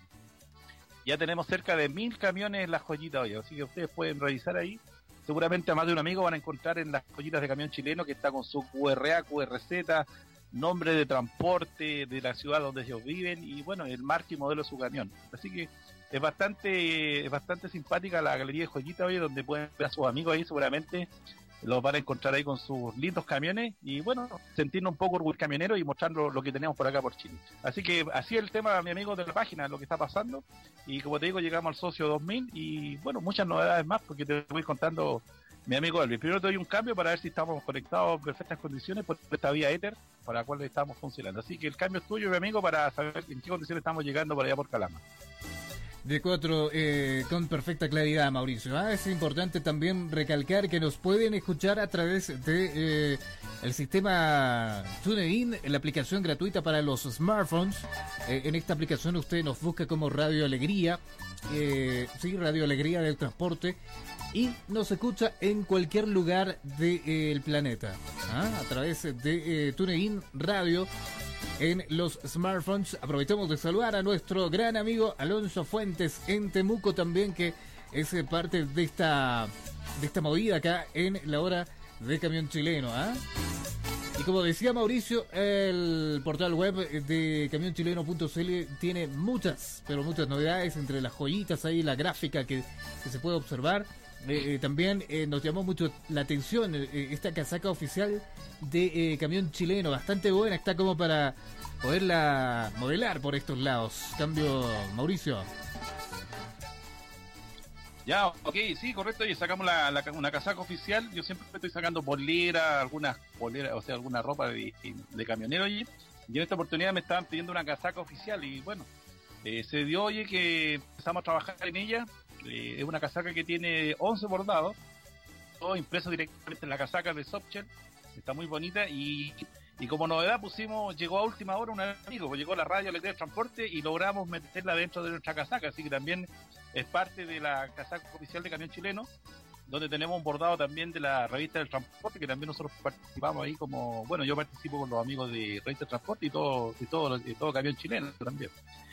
Speaker 4: Ya tenemos cerca de mil camiones en las joyitas hoy, así que ustedes pueden revisar ahí. Seguramente a más de un amigo van a encontrar en las joyitas de Camión Chileno que está con su Q R A, Q R Z, nombre de transporte de la ciudad donde ellos viven y bueno, el marca y modelo de su camión. Así que es bastante es bastante simpática la galería de joyitas hoy, donde pueden ver a sus amigos ahí, seguramente los van a encontrar ahí con sus lindos camiones y bueno, sentirnos un poco orgullosos camioneros y mostrar lo, lo que tenemos por acá por Chile. Así que así es el tema, mi amigo, de la página, lo que está pasando, y como te digo, llegamos al socio dos mil y bueno, muchas novedades más porque te voy contando, mi amigo Elvis. Primero te doy un cambio para ver si estamos conectados en perfectas condiciones por esta vía éter para la cual estamos funcionando. Así que el cambio es tuyo, mi amigo, para saber en qué condiciones estamos llegando por allá por Calama.
Speaker 3: De cuatro, eh, con perfecta claridad, Mauricio. Ah, es importante también recalcar que nos pueden escuchar a través de eh, el sistema TuneIn, la aplicación gratuita para los smartphones. Eh, en esta aplicación usted nos busca como Radio Alegría, eh, sí, Radio Alegría del Transporte, y nos escucha en cualquier lugar del de, eh, planeta, ¿ah? A través de eh, TuneIn Radio. En los smartphones. Aprovechamos de saludar a nuestro gran amigo Alonso Fuentes en Temuco también, que es parte de esta de esta movida acá en la hora de Camión Chileno, ¿ah? Y como decía Mauricio, el portal web de camión chileno punto c l tiene muchas, pero muchas novedades, entre las joyitas ahí, la gráfica que, que se puede observar. Eh, eh, también eh, nos llamó mucho la atención eh, esta casaca oficial de eh, Camión Chileno, bastante buena, está como para poderla modelar por estos lados. Cambio, Mauricio.
Speaker 4: Ya, ok, sí, correcto, y sacamos la, la, una casaca oficial. Yo siempre estoy sacando polera, algunas poleras, o sea, alguna ropa de, de camionero, oye, y en esta oportunidad me estaban pidiendo una casaca oficial y bueno, eh, se dio, oye, que empezamos a trabajar en ella. Eh, es una casaca que tiene once bordados, todo impreso directamente en la casaca de Softshell, está muy bonita y, y como novedad pusimos, llegó a última hora un amigo, pues llegó la Radio Alegría del Transporte y logramos meterla dentro de nuestra casaca, así que también es parte de la casaca oficial de Camión Chileno, donde tenemos un bordado también de la Revista del Transporte, que también nosotros participamos ahí como, bueno, yo participo con los amigos de Revista del Transporte y todo, y todo, y todo Camión Chileno también.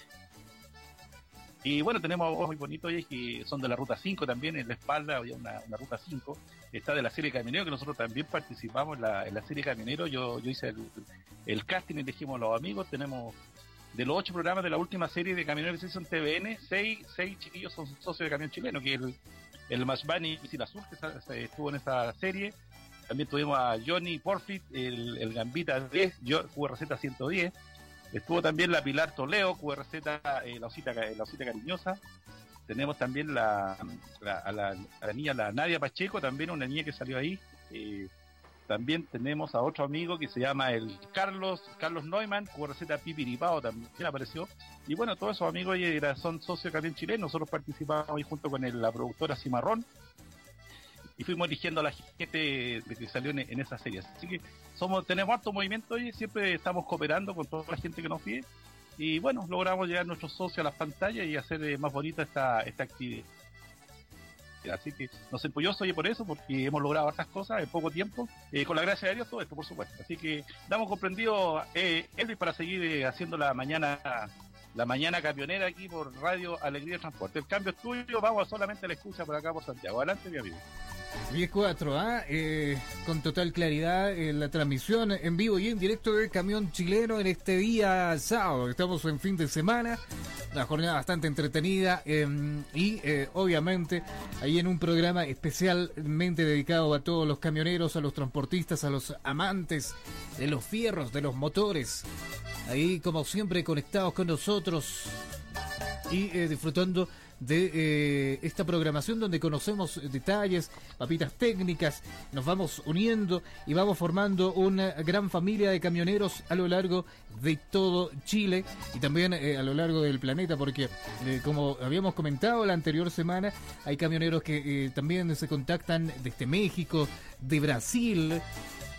Speaker 4: Y bueno, tenemos ojos muy bonitos que son de la Ruta cinco también, en la espalda había una, una Ruta cinco, está de la serie Camionero, que nosotros también participamos en la, en la serie Camionero. Yo, yo hice el, el casting, elegimos a los amigos, tenemos de los ocho programas de la última serie de Camionero que se hizo en T V N, seis, seis chiquillos son socios de Camión Chileno, que el, el Mashbani Misil Azul, que se, se estuvo en esa serie. También tuvimos a Johnny Porfit, el, el Gambita diez, yo, Q R Z ciento diez. Estuvo también la Pilar Toledo, Q R Z, eh, la, osita, la osita cariñosa. Tenemos también la, la, a la, a la niña, la Nadia Pacheco, también una niña que salió ahí. Eh, también tenemos a otro amigo que se llama el Carlos Carlos Neumann, Q R Z Pipiripao, también apareció. Y bueno, todos esos amigos eh, son socios de Camión Chileno. Nosotros participamos ahí junto con el, la productora Cimarrón. Y fuimos eligiendo a la gente de que salió en, en esas series. Así que somos tenemos harto movimiento y siempre estamos cooperando con toda la gente que nos pide. Y bueno, logramos llegar a nuestros socios a las pantallas y hacer eh, más bonita esta, esta actividad. Así que nos orgulloso oye por eso, porque hemos logrado hartas cosas en poco tiempo, eh, con la gracia de Dios, todo esto, por supuesto. Así que damos comprendido, eh, Elvis, para seguir eh, haciendo la mañana la mañana camionera aquí por Radio Alegría del Transporte. El cambio es tuyo, vamos solamente a la escucha por acá por Santiago. Adelante, mi amigo.
Speaker 3: diez cuatro, ¿ah? eh, con total claridad eh, la transmisión en vivo y en directo del Camión Chileno en este día sábado. Estamos en fin de semana, una jornada bastante entretenida eh, y eh, obviamente ahí en un programa especialmente dedicado a todos los camioneros, a los transportistas, a los amantes de los fierros, de los motores, ahí como siempre conectados con nosotros y eh, disfrutando de eh, esta programación donde conocemos detalles, papitas técnicas, nos vamos uniendo y vamos formando una gran familia de camioneros a lo largo de todo Chile y también eh, a lo largo del planeta, porque eh, como habíamos comentado la anterior semana, hay camioneros que eh, también se contactan desde México, de Brasil,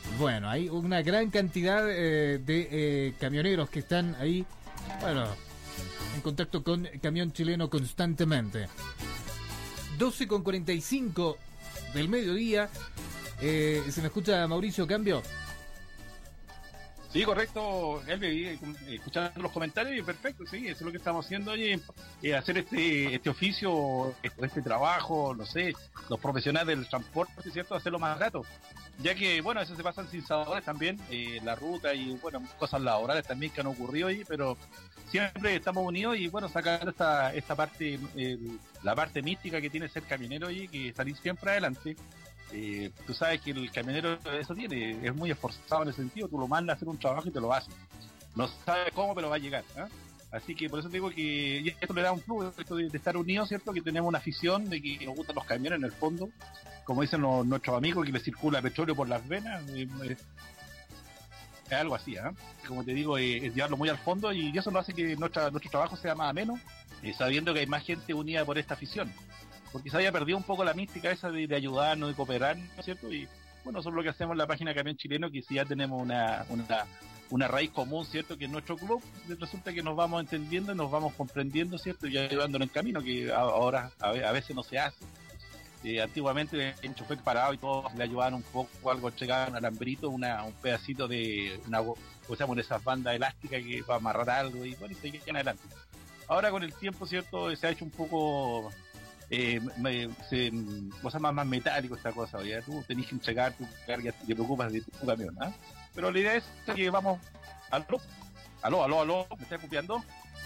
Speaker 3: Bueno, hay una gran cantidad eh, de eh, camioneros que están ahí, bueno, en contacto con Camión Chileno constantemente. doce con cuarenta y cinco del mediodía. Eh, ¿Se me escucha, Mauricio, cambio?
Speaker 4: Sí, correcto, Elvi, escuchando los comentarios, y perfecto, sí, eso es lo que estamos haciendo hoy, eh, hacer este este oficio, este, este trabajo, no sé, los profesionales del transporte, ¿cierto?, hacerlo más barato, ya que, bueno, a veces se pasan sin sabores también, eh, la ruta y, bueno, cosas laborales también que han ocurrido ahí, pero siempre estamos unidos y, bueno, sacar esta esta parte, eh, la parte mística que tiene ser camionero y que salir siempre adelante. Eh, tú sabes que el camionero eso tiene, es muy esforzado en ese sentido, tú lo mandas a hacer un trabajo y te lo hace, no sabes cómo, pero va a llegar, ¿eh? Así que por eso te digo que y esto le da un plus, esto de, de estar unidos, ¿cierto? Que tenemos una afición de que nos gustan los camiones en el fondo, como dicen los, nuestros amigos, que les circula petróleo por las venas, eh, eh, es algo así, ¿eh? Como te digo, eh, es llevarlo muy al fondo, y eso lo hace que nuestra, nuestro trabajo sea más ameno, eh, sabiendo que hay más gente unida por esta afición, porque se había perdido un poco la mística esa de, de ayudarnos, de cooperarnos, ¿no es cierto? Y bueno, eso es lo que hacemos en la página Camión Chileno, que si ya tenemos una, una, una raíz común, ¿cierto? Que en nuestro club resulta que nos vamos entendiendo, nos vamos comprendiendo, ¿cierto? Y ayudándonos en el camino, que ahora a, a veces no se hace. Eh, antiguamente en chofer parado y todos le ayudaban un poco, algo, llegaban al alambrito, una, un pedacito de, una, o sea, con esas bandas elásticas que va a amarrar algo, y bueno, y seguían adelante. Ahora con el tiempo, ¿cierto? Se ha hecho un poco... Eh, me, se, cosa más, más metálico esta cosa, ya tú tenés que entregar tu carga y te preocupas de tu camión, ¿eh? Pero la idea es que vamos aló, aló, aló, aló, ¿me estás copiando?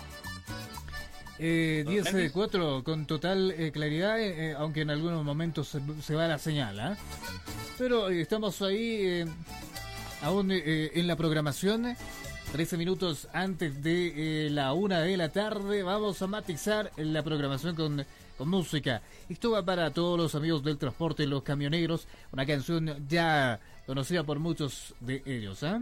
Speaker 3: Eh, diez cuatro con total eh, claridad, eh, aunque en algunos momentos se, se va la señal, ¿eh? Pero eh, estamos ahí eh, aún eh, en la programación. trece minutos antes de eh, la una de la tarde vamos a matizar la programación con, con música. Esto va para todos los amigos del transporte, los camioneros, una canción ya conocida por muchos de ellos, ¿eh?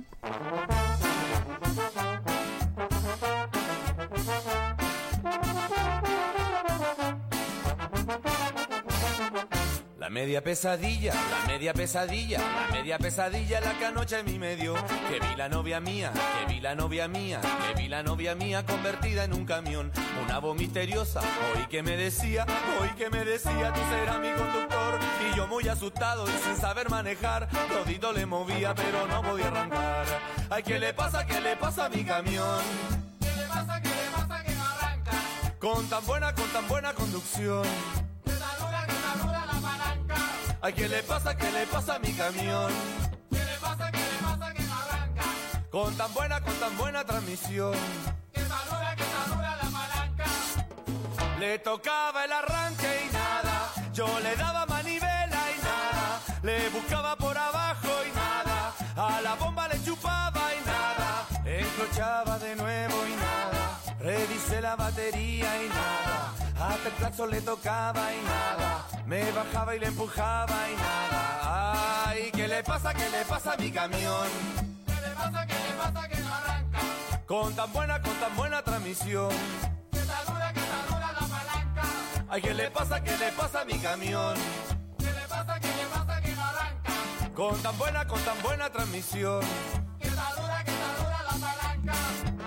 Speaker 8: La media pesadilla, la media pesadilla, la media pesadilla la que anoche en mi medio. Que vi la novia mía, que vi la novia mía, que vi la novia mía convertida en un camión. Una voz misteriosa, oí que me decía, oí que me decía, tú serás mi conductor. Y yo muy asustado y sin saber manejar, todito le movía pero no podía arrancar. Ay, ¿qué le pasa, qué le pasa a mi camión? ¿Qué le pasa, qué le pasa que no arranca? Con tan buena, con tan buena conducción. Ay, ¿qué le pasa, qué le pasa a mi camión? ¿Qué le pasa, qué le pasa que no arranca? Con tan buena, con tan buena transmisión. Que saluda, que saluda la palanca. Le tocaba el arranque y nada. Yo le daba manivela y nada. Le buscaba por abajo y nada. A la bomba le chupaba y nada. Encrochaba de nuevo y nada. Revisé la batería y nada. Hasta el claxon le tocaba y nada. Me bajaba y le empujaba y nada. Ay, ¿qué le pasa, qué le pasa a mi camión? ¿Qué le pasa, qué le pasa que no arranca? Con tan buena, con tan buena transmisión. Que saluda, que saluda la palanca. Ay, ¿qué le pasa, qué le pasa a mi camión? ¿Qué le pasa, qué le pasa que no arranca? Con tan buena, con tan buena transmisión. Que saluda, que saluda la palanca.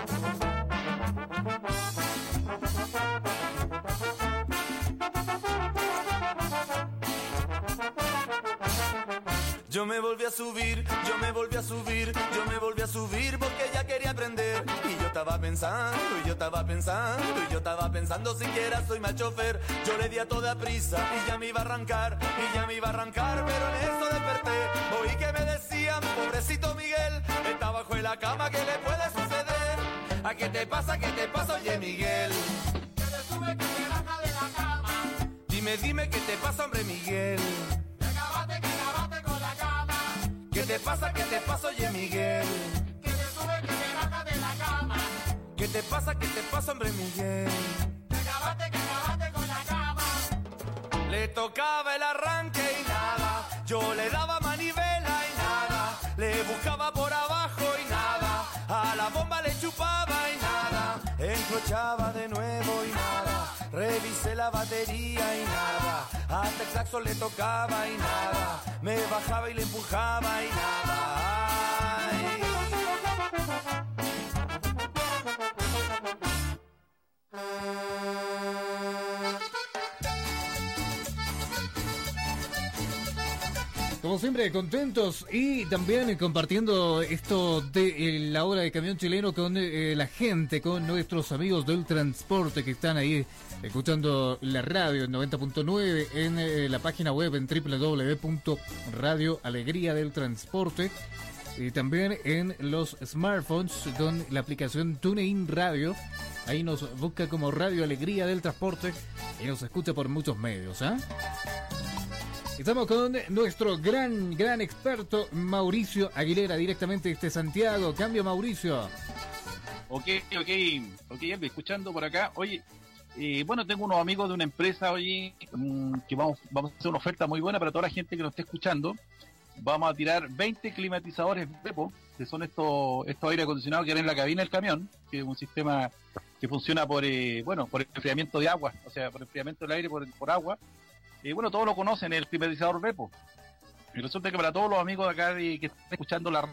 Speaker 8: Yo me volví a subir, yo me volví a subir, yo me volví a subir porque ya quería aprender. Y yo estaba pensando, y yo estaba pensando, y yo estaba pensando siquiera soy mal chofer. Yo le di a toda prisa y ya me iba a arrancar, y ya me iba a arrancar, pero en eso desperté. Oí que me decían, pobrecito Miguel, está bajo en la cama, ¿qué le puede suceder? ¿A qué te pasa, qué te pasa, oye Miguel? Que te sube, que te baja de la cama. Dime, dime, ¿qué te pasa, hombre Miguel? ¿Qué te pasa, qué te pasa, oye Miguel? Que te sube, que te baja de la cama. ¿Qué te pasa, qué te pasa, hombre Miguel? Que acabaste, que acabaste con la cama. Le tocaba el arranque y nada. Yo le daba manivela y nada. Le buscaba por abajo y nada. A la bomba le chupaba y nada. Encrochaba de nuevo y nada. revisé la batería y nada, hasta el saxo le tocaba y nada, me bajaba y le empujaba y nada. Ay.
Speaker 3: Como siempre, contentos y también compartiendo esto de eh, la hora de Camión Chileno con eh, la gente, con nuestros amigos del transporte que están ahí escuchando la radio en noventa punto nueve, en eh, la página web en doble u doble u doble u punto radio alegría del transporte y también en los smartphones con la aplicación TuneIn Radio. Ahí nos busca como Radio Alegría del Transporte y nos escucha por muchos medios, ¿ah? ¿eh? Estamos con nuestro gran, gran experto Mauricio Aguilera, directamente desde Santiago. Cambio, Mauricio.
Speaker 4: Ok, ok, ok, escuchando por acá. Oye, eh, bueno, tengo unos amigos de una empresa, oye, um, que vamos, vamos a hacer una oferta muy buena para toda la gente que nos esté escuchando. Vamos a tirar veinte climatizadores Beppo, que son estos, estos aire acondicionados que hay en la cabina del camión, que es un sistema que funciona por, eh, bueno, por enfriamiento de agua, o sea, por enfriamiento del aire por, por agua. Y bueno, todos lo conocen, el climatizador Beppo. Y resulta que para todos los amigos de acá de, que están escuchando la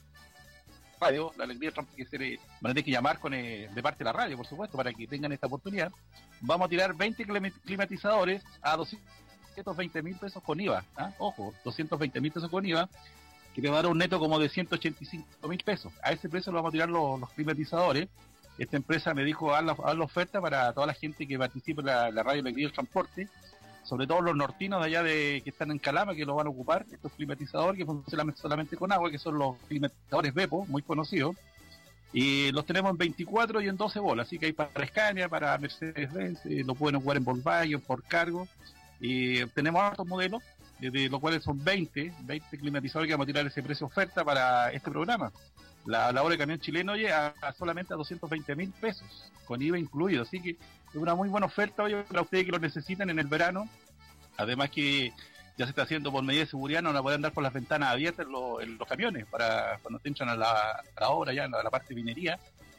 Speaker 4: radio, la alegría que se le van a tener que llamar con, eh, de parte de la radio, por supuesto, para que tengan esta oportunidad. Vamos a tirar veinte climatizadores a doscientos veinte mil pesos con I V A. ¿Ah? Ojo, doscientos veinte mil pesos con I V A, que te va a dar un neto como de ciento ochenta y cinco mil pesos. A ese precio lo vamos a tirar los, los climatizadores. Esta empresa me dijo, haz la, haz la oferta para toda la gente que participe en la, la radio Alegría del Transporte, sobre todo los nortinos de allá de que están en Calama, que lo van a ocupar, estos climatizadores que funcionan solamente con agua, que son los climatizadores Beppo, muy conocidos, y los tenemos en veinticuatro y en doce bolas, así que hay para Scania, para Mercedes-Benz, eh, lo pueden ocupar en Volkswagen, por cargo, y tenemos hartos modelos, de los cuales son veinte, veinte climatizadores que vamos a tirar ese precio oferta para este programa. La, la hora de Camión Chileno, oye, a, a solamente a doscientos veinte mil pesos, con I V A incluido, así que es una muy buena oferta, oye, para ustedes que lo necesitan en el verano. Además que ya se está haciendo por medida de seguridad, no van a poder andar con las ventanas abiertas en, lo, en los camiones para cuando te entran a la, a la obra ya, en la, a la parte de minería.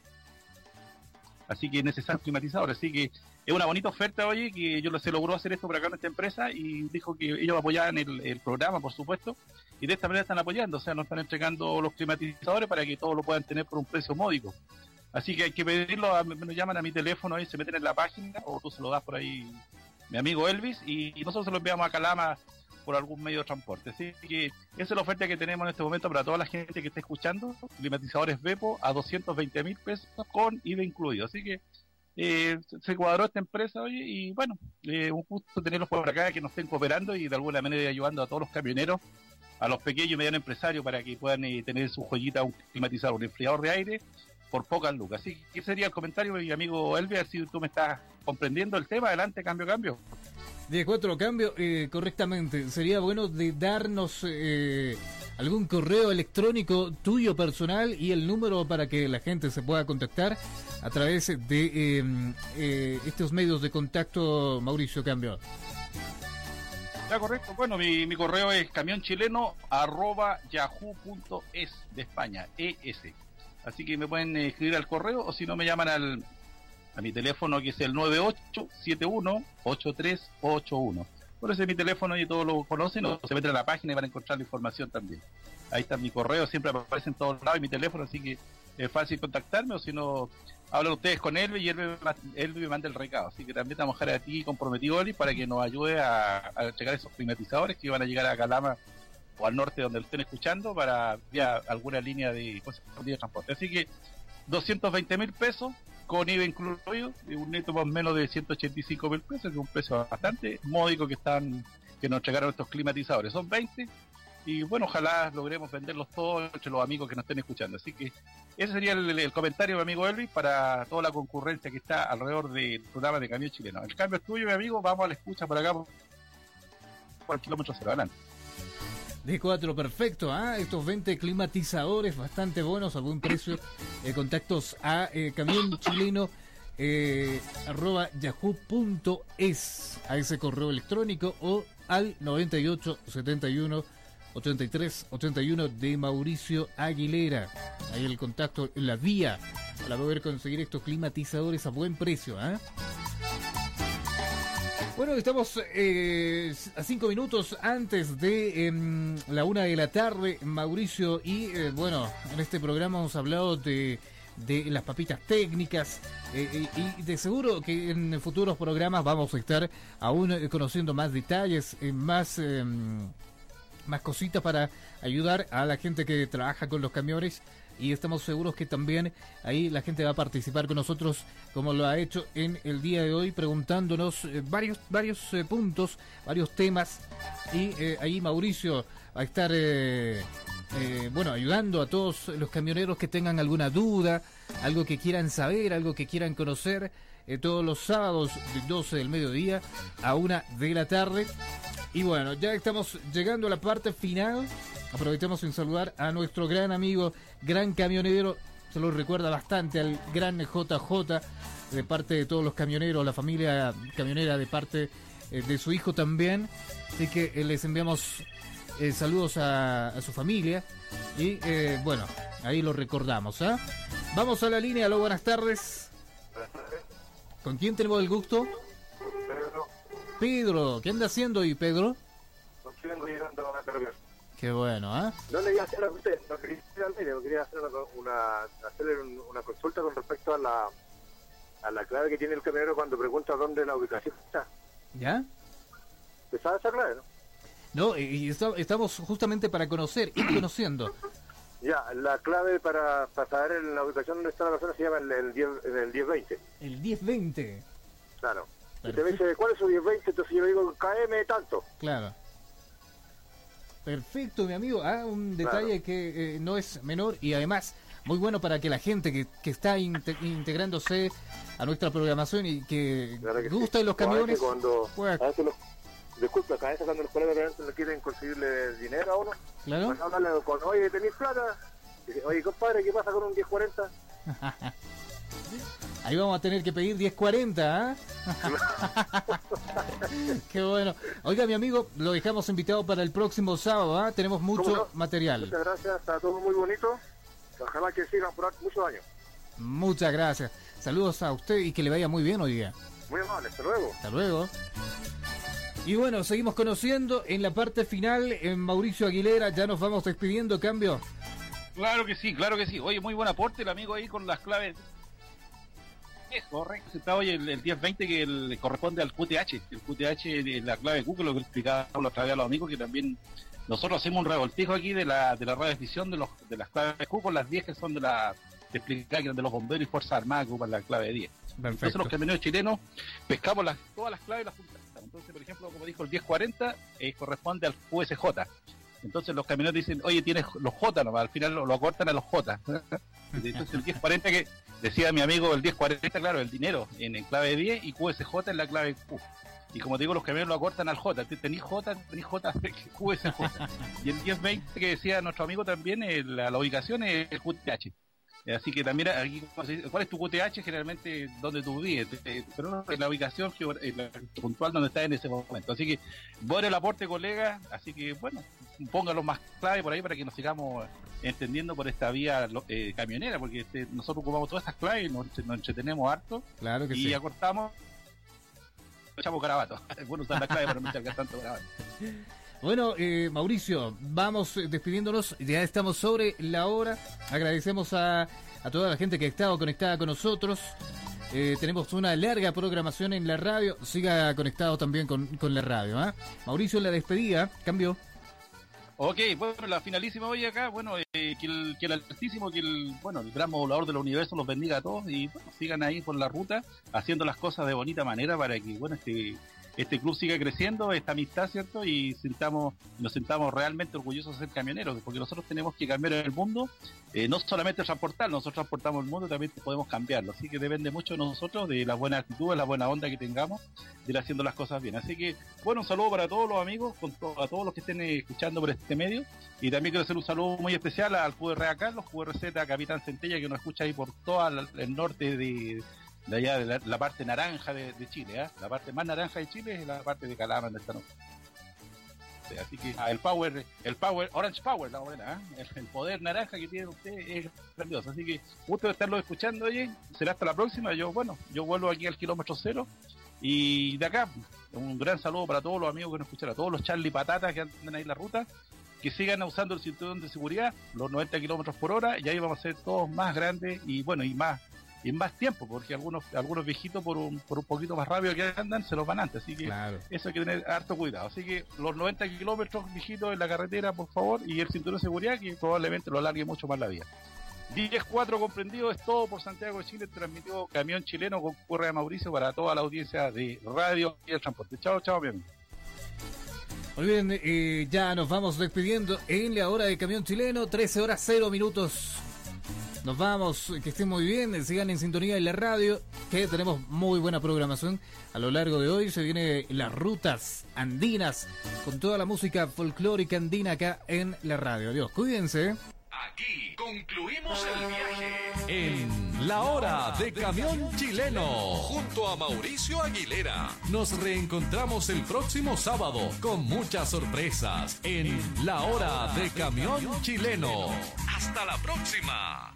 Speaker 4: Así que es necesario climatizador, así que es una bonita oferta, oye, que yo se logró hacer esto por acá en esta empresa y dijo que ellos apoyaban el, el programa, por supuesto, y de esta manera están apoyando, o sea, nos están entregando los climatizadores para que todos lo puedan tener por un precio módico. Así que hay que pedirlo, a, me llaman a mi teléfono y se meten en la página, o tú se lo das por ahí, mi amigo Elvis, y, y nosotros se lo enviamos a Calama por algún medio de transporte. Así que esa es la oferta que tenemos en este momento para toda la gente que esté escuchando, climatizadores Beppo a doscientos veinte mil pesos con I V A incluido. Así que eh, se cuadró esta empresa, oye, y bueno, eh, un gusto tenerlos por acá, que nos estén cooperando y de alguna manera ayudando a todos los camioneros, a los pequeños y medianos empresarios, para que puedan eh, tener su joyita, un climatizador, un enfriador de aire por pocas lucas. Así que ese sería el comentario, mi amigo Elvis, si tú me estás comprendiendo el tema. Adelante, cambio, cambio.
Speaker 3: diez cuatro, cambio, eh, correctamente. Sería bueno de darnos eh, algún correo electrónico tuyo personal y el número para que la gente se pueda contactar a través de eh, eh, estos medios de contacto, Mauricio, cambio.
Speaker 4: Está correcto. Bueno, mi, mi correo es camionchileno arroba yahoo punto es de España, E S. Así que me pueden escribir al correo o si no me llaman al a mi teléfono, que es el nueve ocho siete uno ocho tres ocho uno. Por ese es mi teléfono y todos lo conocen, o se meten a la página y van a encontrar la información también. Ahí está mi correo, siempre aparece en todos lados y mi teléfono, así que es fácil contactarme, o si no, hablan ustedes con él y él me, él me manda el recado. Así que también te vamos a dejar a ti comprometido, Oli, para que nos ayude a, a checar esos climatizadores que van a llegar a Calama o al norte donde lo estén escuchando, para ya alguna línea de, de transporte. Así que doscientos veinte mil pesos con I V A incluido, y un neto más o menos de ciento ochenta y cinco mil pesos, que es un precio bastante módico que están que nos entregaron estos climatizadores. Son veinte, y bueno, ojalá logremos venderlos todos entre los amigos que nos estén escuchando. Así que ese sería el, el comentario, mi amigo Elvis, para toda la concurrencia que está alrededor del programa de Camión Chileno. El cambio es tuyo, mi amigo, vamos a la escucha por acá, por, por el kilómetro cero, adelante.
Speaker 3: D cuatro, perfecto, ¿ah? Estos veinte climatizadores bastante buenos a buen precio. Eh, contactos a eh, Camión Chileno eh, arroba yahoo punto es, a ese correo electrónico, o al noventa y ocho setenta y uno ochenta y tres ochenta y uno de Mauricio Aguilera. Ahí el contacto, la vía para poder conseguir estos climatizadores a buen precio, ¿ah? Bueno, estamos eh, a cinco minutos antes de eh, la una de la tarde, Mauricio, y eh, bueno, en este programa hemos hablado de, de las papitas técnicas eh, y, y de seguro que en futuros programas vamos a estar aún eh, conociendo más detalles, eh, más, eh, más cositas para ayudar a la gente que trabaja con los camiones. Y estamos seguros que también ahí la gente va a participar con nosotros, como lo ha hecho en el día de hoy, preguntándonos eh, varios varios eh, puntos, varios temas. Y eh, ahí Mauricio va a estar, eh, eh, bueno, ayudando a todos los camioneros que tengan alguna duda, algo que quieran saber, algo que quieran conocer, eh, todos los sábados de doce del mediodía a una de la tarde. Y bueno, ya estamos llegando a la parte final. Aprovechamos en saludar a nuestro gran amigo, gran camionero, se lo recuerda bastante al gran J J, de parte de todos los camioneros, la familia camionera de parte eh, de su hijo también. Así que eh, les enviamos eh, saludos a, a su familia y eh, bueno, ahí lo recordamos. ¿eh? Vamos a la línea, aló, buenas tardes.
Speaker 9: Buenas tardes.
Speaker 3: ¿Con quién tenemos el gusto?
Speaker 9: Pedro.
Speaker 3: Pedro, ¿qué anda haciendo hoy, Pedro?
Speaker 9: Aquí vengo llegando a la carga.
Speaker 3: Qué bueno, ¿ah? ¿eh?
Speaker 9: No le iba a hacer a usted, no quería ir al medio, quería hacer una, una, hacerle un, una consulta con respecto a la a la clave que tiene el camionero cuando pregunta dónde la ubicación está.
Speaker 3: ¿Ya?
Speaker 9: ¿Te sabe esa clave, no?
Speaker 3: No, y está, estamos justamente para conocer, ir conociendo.
Speaker 9: Ya, la clave para, para saber la ubicación donde está la persona se llama el, el, diez, el diez veinte.
Speaker 3: El diez veinte.
Speaker 9: Claro.
Speaker 3: Perfecto.
Speaker 9: Y te me dice, ¿cuál es su diez veinte? Entonces yo le digo, K M tanto.
Speaker 3: Claro. Perfecto, mi amigo. Ah, un detalle claro. que eh, no es menor y además muy bueno para que la gente que, que está inte integrándose a nuestra programación y que, claro que gusta sí. de los camiones.
Speaker 9: Cuando,
Speaker 3: pues,
Speaker 9: a veces los, disculpa, a veces cuando los colegas le quieren conseguirle dinero a uno,
Speaker 3: claro.
Speaker 9: Pues hablarle con, oye, ¿tenés plata? Dice, oye, compadre, ¿qué pasa con un diez cuarenta?
Speaker 3: Ahí vamos a tener que pedir diez cuarenta, ¿eh? Qué bueno. Oiga, mi amigo, lo dejamos invitado para el próximo sábado, ¿eh? Tenemos mucho no? material.
Speaker 9: Muchas gracias, está todo muy bonito. Ojalá que sigan por muchos años.
Speaker 3: Muchas gracias. Saludos a usted y que le vaya muy bien hoy día.
Speaker 9: Muy amable, hasta luego.
Speaker 3: Hasta luego. Y bueno, seguimos conociendo en la parte final en Mauricio Aguilera. Ya nos vamos despidiendo, ¿cambio?
Speaker 4: Claro que sí, claro que sí. Oye, muy buen aporte el amigo ahí con las claves. Correcto, está hoy el, el diez veinte que le corresponde al Q T H. El Q T H de la clave Google, lo que explicaba la otra vez a los amigos, que también nosotros hacemos un revoltijo aquí de la de la redefinición de los de las claves Q con las diez que son de la de explicar que eran de los bomberos y Fuerzas Armadas que ocupan la clave diez. Perfecto. Entonces los camioneros chilenos pescamos las, todas las claves y las juntamos. Entonces, por ejemplo, como dijo el diez cuarenta, eh, corresponde al Q S J. Entonces los camioneros dicen, oye, tienes los J nomás, al final lo, lo acortan a los J. Entonces el diez cuarenta que decía mi amigo, el diez cuarenta, claro, el dinero en, en clave diez y Q S J en la clave Q. Y como te digo, los camioneros lo acortan al J. Tenís J, tenís J, Q S J. Y el diez veinte que decía nuestro amigo también, el, la, la ubicación es el Q T H. Así que también aquí, ¿cuál es tu Q T H? Generalmente donde tú vives, pero en la ubicación en la puntual donde estás en ese momento. Así que bueno el aporte, colega. Así que bueno, póngalo más clave por ahí para que nos sigamos entendiendo por esta vía eh, camionera, porque este, nosotros ocupamos todas estas claves, nos, nos entretenemos harto.
Speaker 3: Claro que
Speaker 4: y
Speaker 3: sí.
Speaker 4: acortamos, echamos garabato. Es bueno usar la clave para no echar tanto garabato.
Speaker 3: Bueno, eh, Mauricio, vamos despidiéndonos, ya estamos sobre la hora. Agradecemos a, a toda la gente que ha estado conectada con nosotros. Eh, tenemos una larga programación en la radio. Siga conectado también con, con la radio. ¿eh? Mauricio, la despedida, cambio.
Speaker 4: Ok, bueno, la finalísima hoy acá, bueno, eh, que, el, que el altísimo, que el, bueno, el gran modulador del universo los bendiga a todos y bueno, sigan ahí por la ruta, haciendo las cosas de bonita manera para que, bueno, este... este club sigue creciendo, esta amistad, ¿cierto? Y sintamos, nos sintamos realmente orgullosos de ser camioneros, porque nosotros tenemos que cambiar el mundo, eh, no solamente transportar, nosotros transportamos el mundo, también podemos cambiarlo, así que depende mucho de nosotros, de la buena actitud, la buena onda que tengamos, de ir haciendo las cosas bien. Así que, bueno, un saludo para todos los amigos, con to a todos los que estén escuchando por este medio, y también quiero hacer un saludo muy especial al Q R A Carlos, Q R Z Capitán Centella, que nos escucha ahí por todo el norte de... de allá de la, la parte naranja de, de Chile, ¿eh? La parte más naranja de Chile es la parte de Calama, donde están. Así que ah, el power, el power, Orange Power, la buena, ¿eh? el, el poder naranja que tiene usted es grandioso. Así que gusto de estarlo escuchando, oye, será hasta la próxima. Yo, bueno, yo vuelvo aquí al kilómetro cero Y de acá, un gran saludo para todos los amigos que nos escuchan, a todos los Charlie Patatas que andan ahí en la ruta, que sigan usando el cinturón de seguridad, los noventa kilómetros por hora, y ahí vamos a ser todos más grandes y bueno, y más y en más tiempo, porque algunos algunos viejitos por un, por un poquito más rápido que andan se los van antes, así que claro, eso hay que tener harto cuidado. Así que los noventa kilómetros viejitos en la carretera, por favor, y el cinturón de seguridad que probablemente lo alargue mucho más la vida. diez cuatro comprendido, es todo por Santiago de Chile, transmitió Camión Chileno con Correa Mauricio para toda la audiencia de radio y el transporte. Chao, chao, mi amigo.
Speaker 3: Muy bien, eh, ya nos vamos despidiendo en la hora de Camión Chileno, trece horas cero minutos. Nos vamos, que estén muy bien, sigan en sintonía en la radio, que tenemos muy buena programación a lo largo de hoy. Se vienen las rutas andinas con toda la música folclórica andina acá en la radio. Adiós, cuídense.
Speaker 2: Aquí concluimos el viaje en La Hora de Camión Chileno junto a Mauricio Aguilera. Nos reencontramos el próximo sábado con muchas sorpresas en La Hora de Camión Chileno. Hasta la próxima.